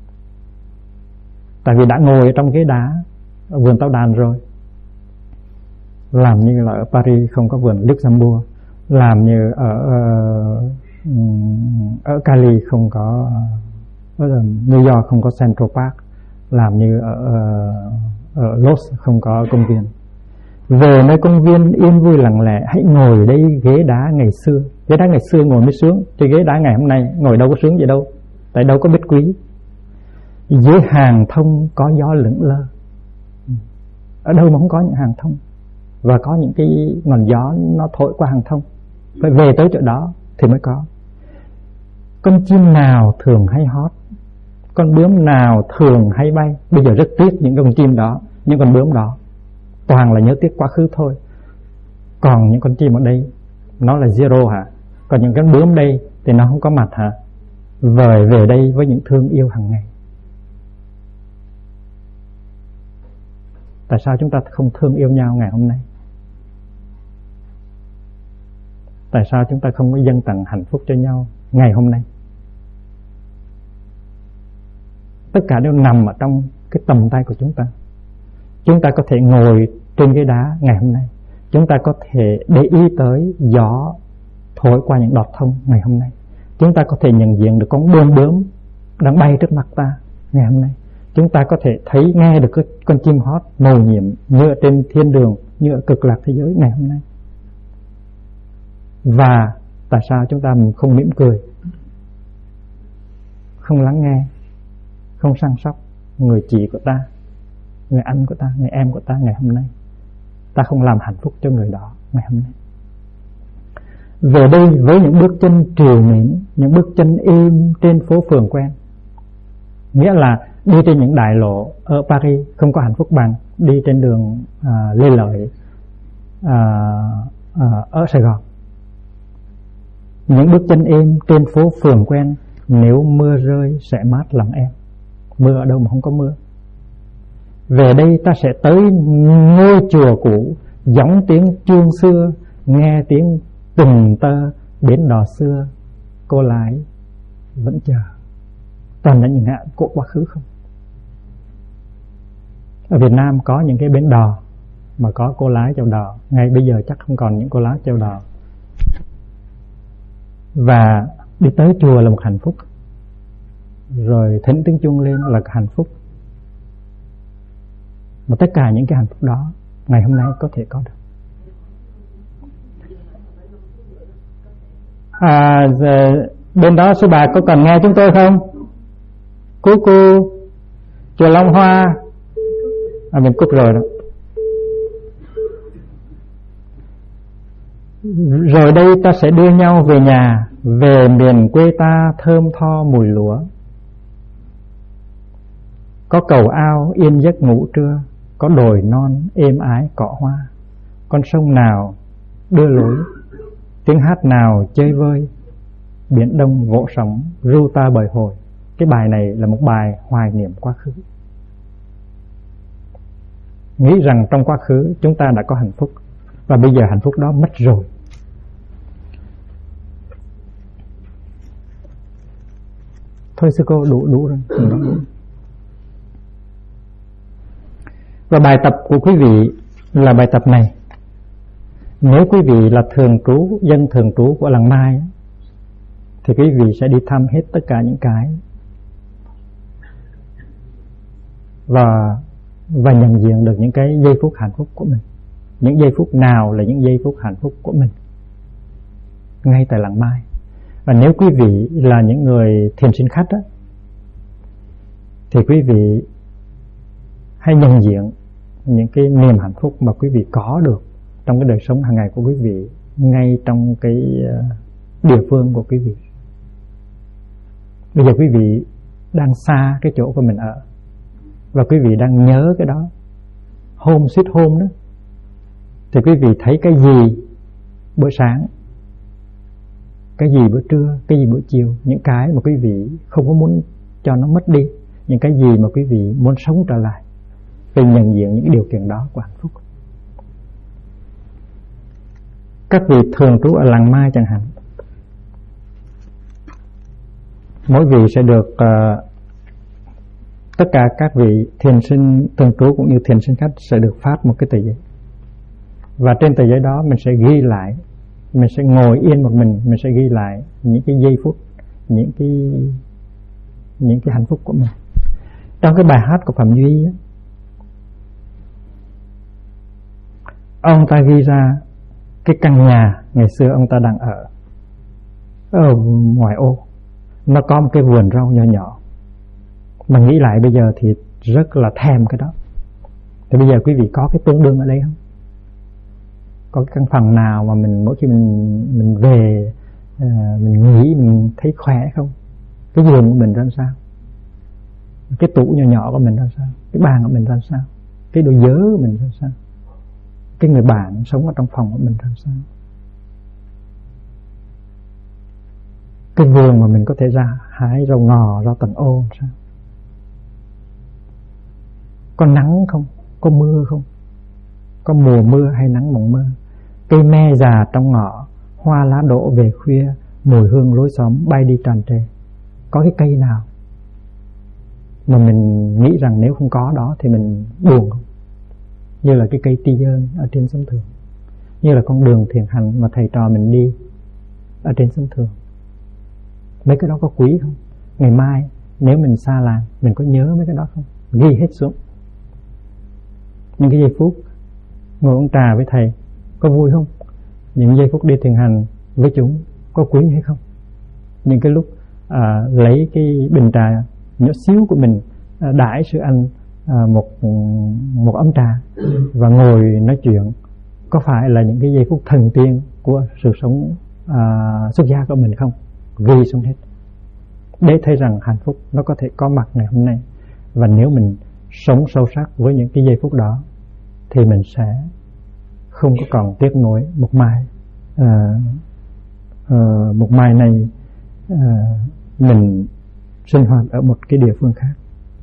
tại vì đã ngồi trong ghế đá ở vườn táo đàn rồi. Làm như là ở Paris không có vườn Luxembourg, làm như ở Cali không có, ở New York không có Central Park, làm như ở Los không có công viên. Về nơi công viên yên vui lặng lẽ, hãy ngồi đây ghế đá ngày xưa. Ghế đá ngày xưa ngồi mới sướng, chứ ghế đá ngày hôm nay ngồi đâu có sướng gì đâu, tại đâu có biết quý. Dưới hàng thông có gió lững lơ, ở đâu mà không có những hàng thông, và có những cái ngọn gió nó thổi qua hàng thông. Phải về tới chỗ đó thì mới có. Con chim nào thường hay hót, con bướm nào thường hay bay. Bây giờ rất tiếc những con chim đó, những con bướm đó, toàn là nhớ tiếc quá khứ thôi. Còn những con chim ở đây nó là zero hả? Còn những con bướm đây thì nó không có mặt hả? Về đây với những thương yêu hàng ngày. Tại sao chúng ta không thương yêu nhau ngày hôm nay? Tại sao chúng ta không có dâng tặng hạnh phúc cho nhau ngày hôm nay? Tất cả đều nằm ở trong cái tầm tay của chúng ta. Chúng ta có thể ngồi trên ghế đá ngày hôm nay. Chúng ta có thể để ý tới gió thổi qua những đọt thông ngày hôm nay. Chúng ta có thể nhận diện được con bướm đang bay trước mặt ta ngày hôm nay. Chúng ta có thể thấy nghe được con chim hót mầu nhiệm như ở trên thiên đường, như ở cực lạc thế giới ngày hôm nay. Và tại sao chúng ta không mỉm cười, không lắng nghe, không săn sóc người chị của ta, người anh của ta, người em của ta ngày hôm nay? Ta không làm hạnh phúc cho người đó ngày hôm nay. Về đây với những bước chân triều mến, những bước chân êm trên phố phường quen. Nghĩa là đi trên những đại lộ ở Paris không có hạnh phúc bằng đi trên đường Lê Lợi ở Sài Gòn. Những bước chân êm trên phố phường quen, nếu mưa rơi sẽ mát lòng em. Mưa ở đâu mà không có mưa? Về đây ta sẽ tới ngôi chùa cũ, gióng tiếng chuông xưa, nghe tiếng từng tơ bến đò xưa, cô lái vẫn chờ. Toàn là những ngạn của quá khứ không? Ở Việt Nam có những cái bến đò mà có cô lái chèo đò. Ngay bây giờ chắc không còn những cô lái chèo đò. Và đi tới chùa là một hạnh phúc, rồi thỉnh tiếng chuông lên là hạnh phúc. Mà tất cả những cái hạnh phúc đó ngày hôm nay có thể có được. Bên đó sư bà có cần nghe chúng tôi không? Cú chùa Long Hoa mình cúp rồi đó. Rồi đây ta sẽ đưa nhau về nhà, về miền quê ta thơm tho mùi lúa. Có cầu ao yên giấc ngủ trưa, có đồi non êm ái cỏ hoa, con sông nào đưa lối, tiếng hát nào chơi vơi, biển đông vỗ sóng ru ta bồi hồi. Cái bài này là một bài hoài niệm quá khứ. Nghĩ rằng trong quá khứ chúng ta đã có hạnh phúc, và bây giờ hạnh phúc đó mất rồi. Thôi sư cô đủ rồi. Và bài tập của quý vị là bài tập này. Nếu quý vị là dân thường trú của làng Mai thì quý vị sẽ đi thăm hết tất cả những cái và nhận diện được những cái giây phút hạnh phúc của mình. Những giây phút nào là những giây phút hạnh phúc của mình ngay tại làng Mai. Và nếu quý vị là những người thiền sinh khách thì quý vị hãy nhận diện những cái niềm hạnh phúc mà quý vị có được trong cái đời sống hàng ngày của quý vị ngay trong cái địa phương của quý vị. Bây giờ quý vị đang xa cái chỗ của mình ở, và quý vị đang nhớ cái đó, home sweet home đó, thì quý vị thấy cái gì bữa sáng, cái gì bữa trưa, cái gì bữa chiều, những cái mà quý vị không có muốn cho nó mất đi, những cái gì mà quý vị muốn sống trở lại, vì nhận diện những điều kiện đó của hạnh phúc. Các vị thường trú ở làng Mai chẳng hạn, mỗi vị sẽ được tất cả các vị thiền sinh thường trú cũng như thiền sinh khách sẽ được phát một cái tờ giấy, và trên tờ giấy đó mình sẽ ghi lại, mình sẽ ngồi yên một mình sẽ ghi lại những cái giây phút, những cái hạnh phúc của mình. Trong cái bài hát của Phạm Duy ông ta ghi ra cái căn nhà ngày xưa ông ta đang ở ngoài ô, nó có một cái vườn rau nhỏ nhỏ, mà nghĩ lại bây giờ thì rất là thèm cái đó. Thì bây giờ quý vị có cái tương đương ở đây không? Có cái căn phòng nào mà mình mỗi khi mình về mình nghĩ mình thấy khỏe không? Cái giường của mình ra sao? Cái tủ nhỏ nhỏ của mình ra sao? Cái bàn của mình ra sao? Cái đồ dớ của mình ra sao? Cái người bạn sống ở trong phòng của mình ra sao? cái vườn mà mình có thể ra hái rau ngò, rau tầng ô sao? Có nắng không? Có mưa không? Có mùa mưa hay nắng mộng mơ? Cây me già trong ngõ, hoa lá đổ về khuya, mùi hương lối xóm bay đi tràn trề. Có cái cây nào mà mình nghĩ rằng nếu không có đó thì mình buồn không? Như là cái cây ti ơn ở trên sông Thường, như là con đường thiền hành mà thầy trò mình đi ở trên sông Thường. Mấy cái đó có quý không? Ngày mai nếu mình xa làng, mình có nhớ mấy cái đó không? Ghi hết xuống. Những cái giây phút ngồi uống trà với thầy có vui không? Những giây phút đi thiền hành với chúng có quý hay không? Những cái lúc lấy cái bình trà nhỏ xíu của mình đãi sư anh một ấm trà và ngồi nói chuyện, có phải là những cái giây phút thần tiên của sự sống xuất gia của mình không? Ghi xuống hết để thấy rằng hạnh phúc nó có thể có mặt ngày hôm nay. Và nếu mình sống sâu sắc với những cái giây phút đó thì mình sẽ không có còn tiếc nuối một mai này mình sinh hoạt ở một cái địa phương khác.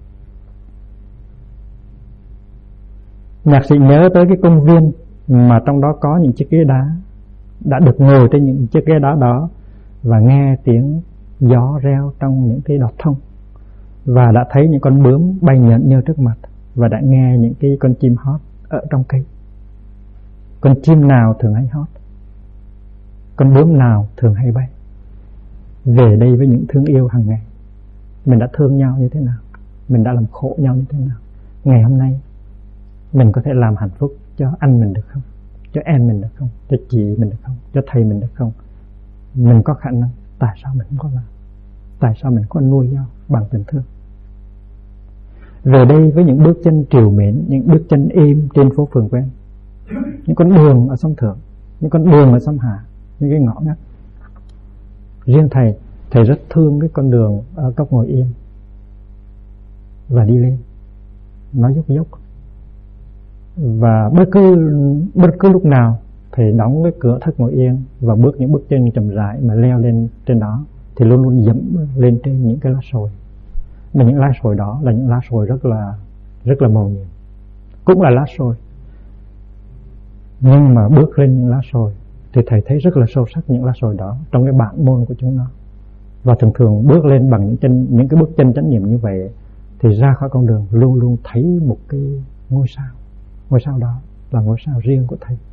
Nhạc sĩ nhớ tới cái công viên mà trong đó có những chiếc ghế đá, đã được ngồi trên những chiếc ghế đá đó và nghe tiếng gió reo trong những cái đọt thông, và đã thấy những con bướm bay nhợn nhơ trước mặt, và đã nghe những cái con chim hót ở trong cây. Con chim nào thường hay hót? Con bướm nào thường hay bay? Về đây với những thương yêu hàng ngày, mình đã thương nhau như thế nào? Mình đã làm khổ nhau như thế nào? Ngày hôm nay mình có thể làm hạnh phúc cho anh mình được không? Cho em mình được không? Cho chị mình được không? Cho thầy mình được không? Mình có khả năng, tại sao mình không có làm? Tại sao mình có nuôi nhau bằng tình thương? Về đây với những bước chân trìu mến, những bước chân êm trên phố phường quen, những con đường ở sông Thượng, những con đường ở sông Hà, những cái ngõ ngách. Riêng thầy rất thương cái con đường ở Cốc Ngồi Yên, và đi lên nó dốc dốc, và bất cứ lúc nào thầy đóng cái cửa Thất Ngồi Yên và bước những bước chân chậm rãi mà leo lên trên đó, thì luôn luôn dẫm lên trên những cái lá sồi. Mà những lá sồi đó là những lá sồi rất là màu nhiệm, cũng là lá sồi, nhưng mà bước lên những lá sồi thì thầy thấy rất là sâu sắc những lá sồi đó trong cái bản môn của chúng nó. Và thường bước lên bằng những cái bước chân chánh niệm như vậy, thì ra khỏi con đường luôn luôn thấy một cái ngôi sao. Ngôi sao đó là ngôi sao riêng của thầy.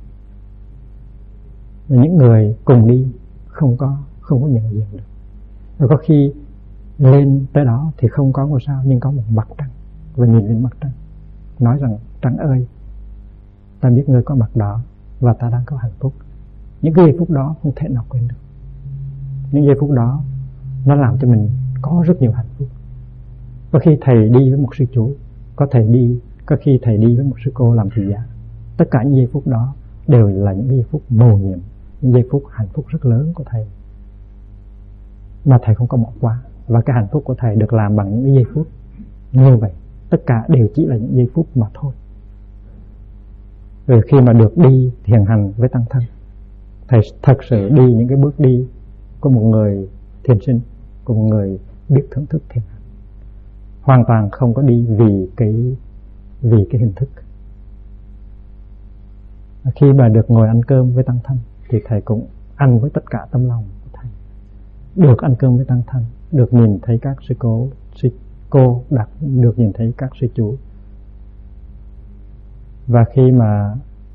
Và những người cùng đi không có nhận diện được. Và có khi lên tới đó thì không có ngôi sao, nhưng có một mặt trăng, và nhìn lên mặt trăng nói rằng: trăng ơi, ta biết ngươi có mặt đó và ta đang có hạnh phúc. Những cái giây phút đó không thể nào quên được. Những giây phút đó nó làm cho mình có rất nhiều hạnh phúc. Có khi thầy đi với một sư chú, có khi thầy đi với một sư cô làm thị giả. Tất cả những giây phút đó đều là những giây phút mầu nhiệm, những giây phút hạnh phúc rất lớn của thầy mà thầy không có bỏ qua. Và cái hạnh phúc của thầy được làm bằng những cái giây phút như vậy. Tất cả đều chỉ là những giây phút mà thôi. Rồi khi mà được đi thiền hành với tăng thân, thầy thật sự đi những cái bước đi của một người thiền sinh, của một người biết thưởng thức thiền hành, hoàn toàn không có đi vì cái hình thức. Khi mà được ngồi ăn cơm với tăng thân thì thầy cũng ăn với tất cả tâm lòng của thầy. Được ăn cơm với tăng thân, được nhìn thấy các sư cô, được nhìn thấy các sư chú. Và khi mà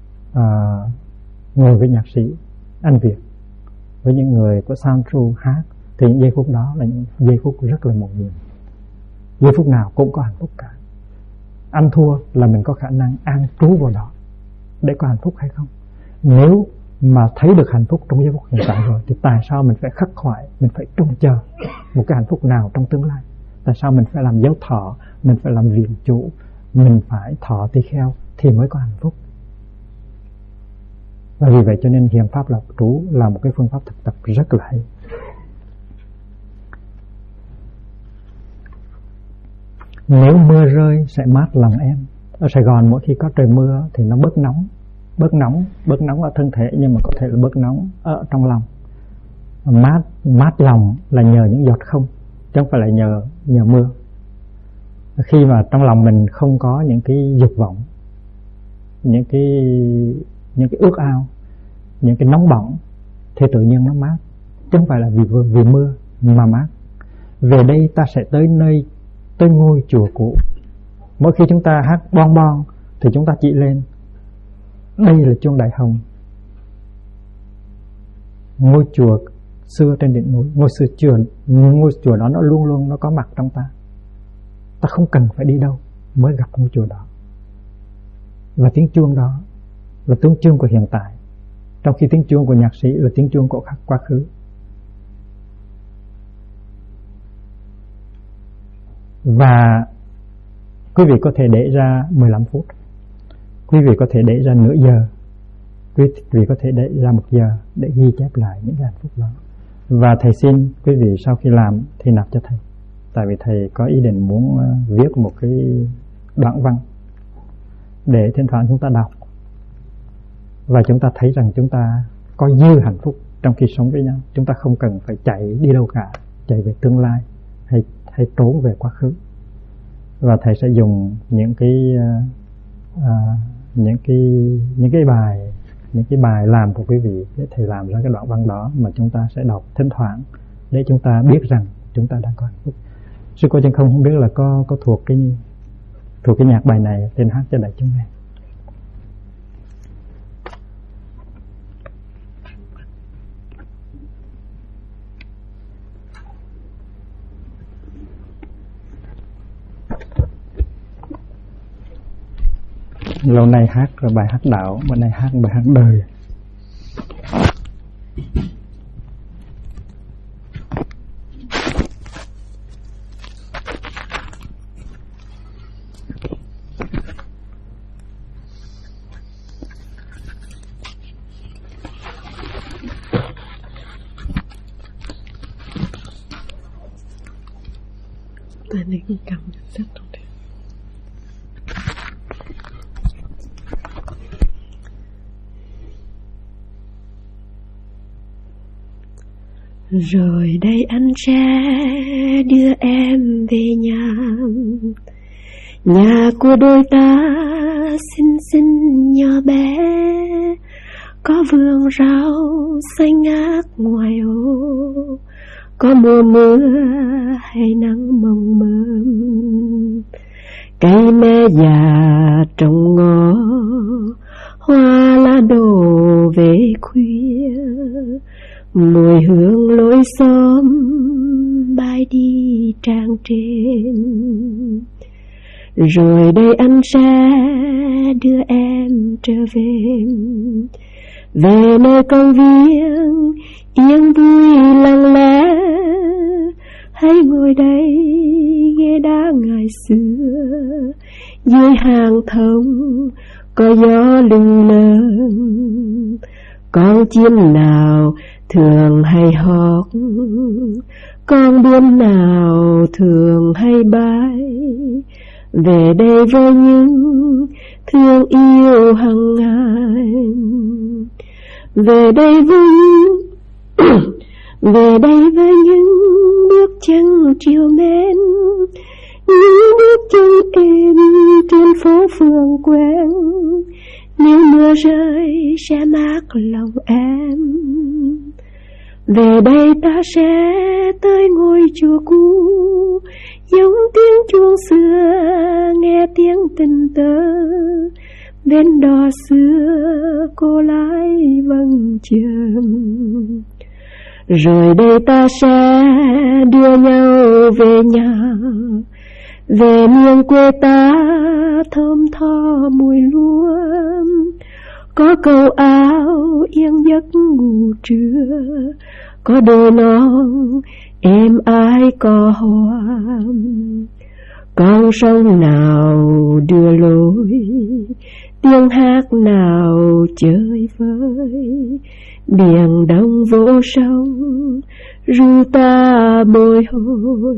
ngồi với nhạc sĩ Anh Việt, với những người của Sound True hát, thì những giây phút đó là những giây phút rất là mầu nhiệm. Giây phút nào cũng có hạnh phúc cả. Ăn thua là mình có khả năng an trú vào đó để có hạnh phúc hay không. Nếu mà thấy được hạnh phúc trong giây phút hiện tại rồi, thì tại sao mình phải khắc khoải, mình phải trông chờ một cái hạnh phúc nào trong tương lai? Tại sao mình phải làm dấu thọ, mình phải làm viện chủ, mình phải thọ tỳ kheo thì mới có hạnh phúc? Và vì vậy cho nên Hiền Pháp Lạc Trú là một cái phương pháp thực tập rất là hay. Nếu mưa rơi sẽ mát lòng em. Ở Sài Gòn mỗi khi có trời mưa thì nó bớt nóng ở thân thể, nhưng mà có thể là bớt nóng ở trong lòng. Mát lòng là nhờ những giọt không, chứ không phải là nhờ mưa. Khi mà trong lòng mình không có những cái dục vọng, những cái ước ao, những cái nóng bỏng, thì tự nhiên nó mát, chứ không phải là vì mưa mà mát. Về đây ta sẽ tới ngôi chùa cũ. Mỗi khi chúng ta hát bon bon thì chúng ta chỉ lên, đây là chuông Đại Hồng, ngôi chùa xưa trên đỉnh núi. Ngôi chùa đó nó luôn luôn nó có mặt trong ta. Ta không cần phải đi đâu mới gặp ngôi chùa đó. Và tiếng chuông đó là tiếng chuông của hiện tại, trong khi tiếng chuông của nhạc sĩ là tiếng chuông của quá khứ. Và quý vị có thể để ra 15 phút, quý vị có thể để ra nửa giờ, quý vị có thể để ra 1 giờ để ghi chép lại những cái hạnh phúc đó. Và thầy xin quý vị sau khi làm thì nạp cho thầy, tại vì thầy có ý định muốn viết một cái đoạn văn để thỉnh thoảng chúng ta đọc và chúng ta thấy rằng chúng ta có dư hạnh phúc trong khi sống với nhau. Chúng ta không cần phải chạy đi đâu cả, chạy về tương lai hay trốn về quá khứ. Và thầy sẽ dùng những cái bài làm của quý vị để thầy làm ra cái đoạn văn đó mà chúng ta sẽ đọc thỉnh thoảng để chúng ta biết rằng chúng ta đang có hạnh phúc. Sư cô Chân không biết là có thuộc cái nhạc bài này tên hát cho đại chúng nghe. Lâu nay hát là bài hát đạo, bữa nay hát bài hát đời. Tại này cũng cầm rất tốt. Rồi đây anh sẽ đưa em về nhà của đôi ta xinh xinh nhỏ bé, có vườn rau xanh ngát ngoài ô, có mùa mưa hay nắng mông mơm, cây me già trồng ngõ, hoa lá đổ về khuya, mùi hương lối xóm bay đi trang trên. Rồi đây anh sẽ đưa em trở về nơi công viên yên vui lặng lẽ, hãy ngồi đây ghế đá ngày xưa, dưới hàng thông có gió lừng lâng, con chim nào thường hay hót, con bướm nào thường hay bay, về đây với những thương yêu hằng ngày, về đây với những bước chân chiều mến, những bước chân êm trên phố phường quen, nếu mưa rơi sẽ mát lòng em. Về đây ta sẽ tới ngôi chùa cũ, giống tiếng chuông xưa nghe tiếng tình tơ, bên đò xưa cô lái vâng chừng. Rồi đây ta sẽ đưa nhau về nhà, về miền quê ta thơm tho mùi lúa, có câu áo yên giấc ngủ trưa, có đôi non êm ái có hoa, con sông nào đưa lối, tiếng hát nào chơi vơi, biển đông vỗ sóng ru ta bồi hồi,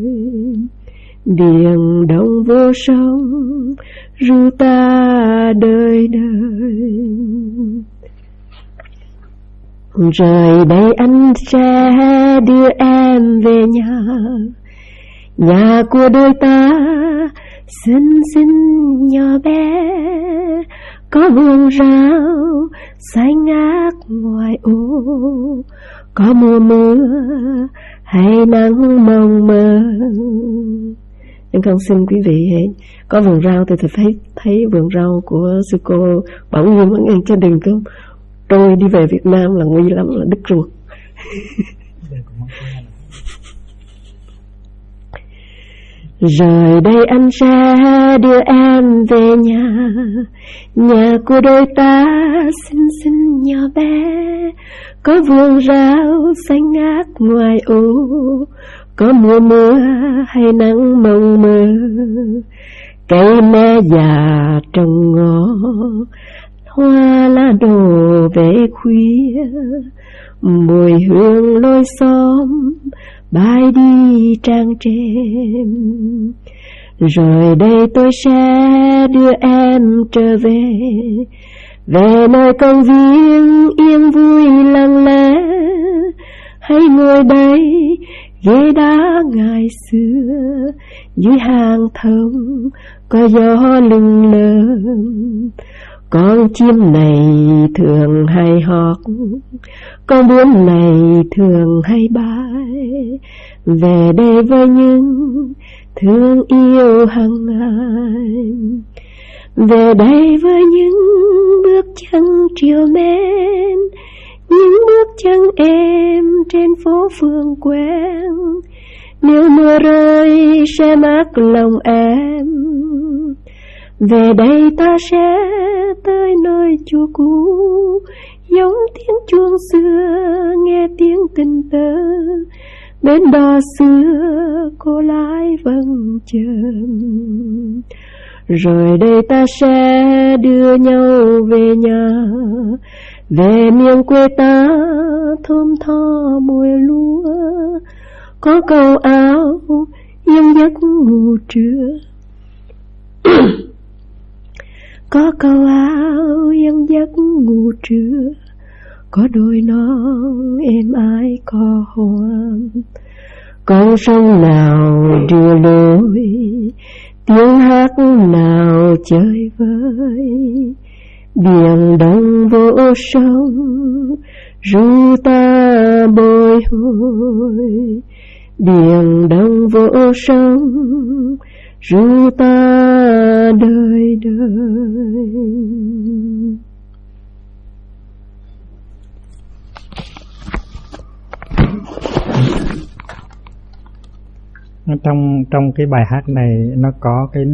biển đông vô sóng ru ta đời đời. Rồi đây anh sẽ đưa em về nhà, nhà của đôi ta xinh xinh nhỏ bé, có vườn rau xanh ngát ngoài ô, có mùa mưa hay nắng mong mơ. Em con xin quý vị có vườn rau thì thấy vườn rau của sư cô Bảo Nguyên Văn An, chứ đừng có trôi đi về Việt Nam là nguy lắm, là đứt ruột. Rồi đây anh sẽ đưa em về nhà, nhà của đôi ta xinh xinh nhỏ bé, có vườn rau xanh ngát ngoài ô, có mùa mưa hay nắng mong mơ, cây me già trồng ngõ, hoa lá đổ về khuya, mùi hương lối xóm bay đi trang trêm. Rồi đây tôi sẽ đưa em trở về, về nơi công viên yên vui lặng lẽ, hãy ngồi đây ghế đá ngày xưa, dưới hang thông có gió lưng lơm. Con chim này thường hay hót, con bướm này thường hay bay, về đây với những thương yêu hằng ngày, về đây với những bước chân trìu mến, những bước chân em trên phố phường quen. Nếu mưa rơi sẽ mát lòng em, về đây ta sẽ tới nơi chùa cũ, giống tiếng chuông xưa nghe tiếng tình tơ, bến đò xưa cô lái vâng chợm. Rồi đây ta sẽ đưa nhau về nhà, về miền quê ta thơm tho mùi lúa, có câu áo yên giấc ngủ trưa. Có câu áo yên giấc ngủ trưa, có đôi non êm ái có hoa. Con sông nào đưa lối, tiếng hát nào chơi vơi, biển đông vỗ sông ru ta bồi hồi, biển đông vỗ sông ru ta đời đời. Trong cái bài hát này nó có cái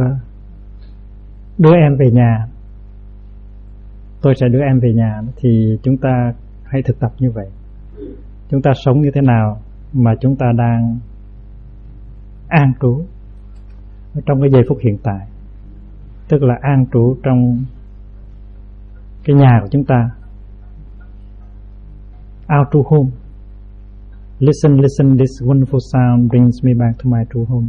đưa em về nhà, tôi sẽ đưa em về nhà, thì chúng ta hãy thực tập như vậy. Chúng ta sống như thế nào mà chúng ta đang an trú trong cái giây phút hiện tại, tức là an trú trong cái nhà của chúng ta. Our true home. Listen, listen, this wonderful sound brings me back to my true home.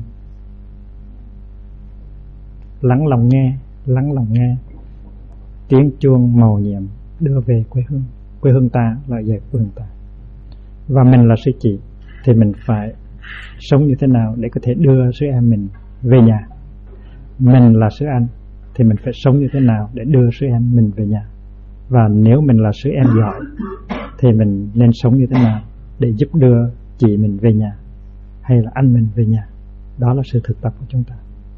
Lắng lòng nghe tiếng chuông màu nhiệm đưa về quê hương ta, là về quê hương ta. Và mình là sư chị thì mình phải sống như thế nào để có thể đưa sư em mình về nhà. Mình là sư anh thì mình phải sống như thế nào để đưa sư em mình về nhà. Và nếu mình là sư em giỏi thì mình nên sống như thế nào để giúp đưa chị mình về nhà hay là anh mình về nhà. Đó là sự thực tập của chúng ta.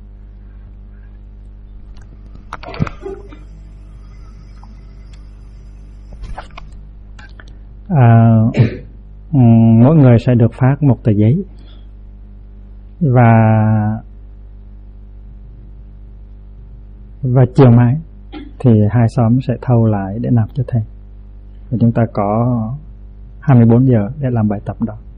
Mỗi người sẽ được phát một tờ giấy, và chiều mai thì hai xóm sẽ thâu lại để nạp cho thầy, và chúng ta có 24 giờ để làm bài tập đó.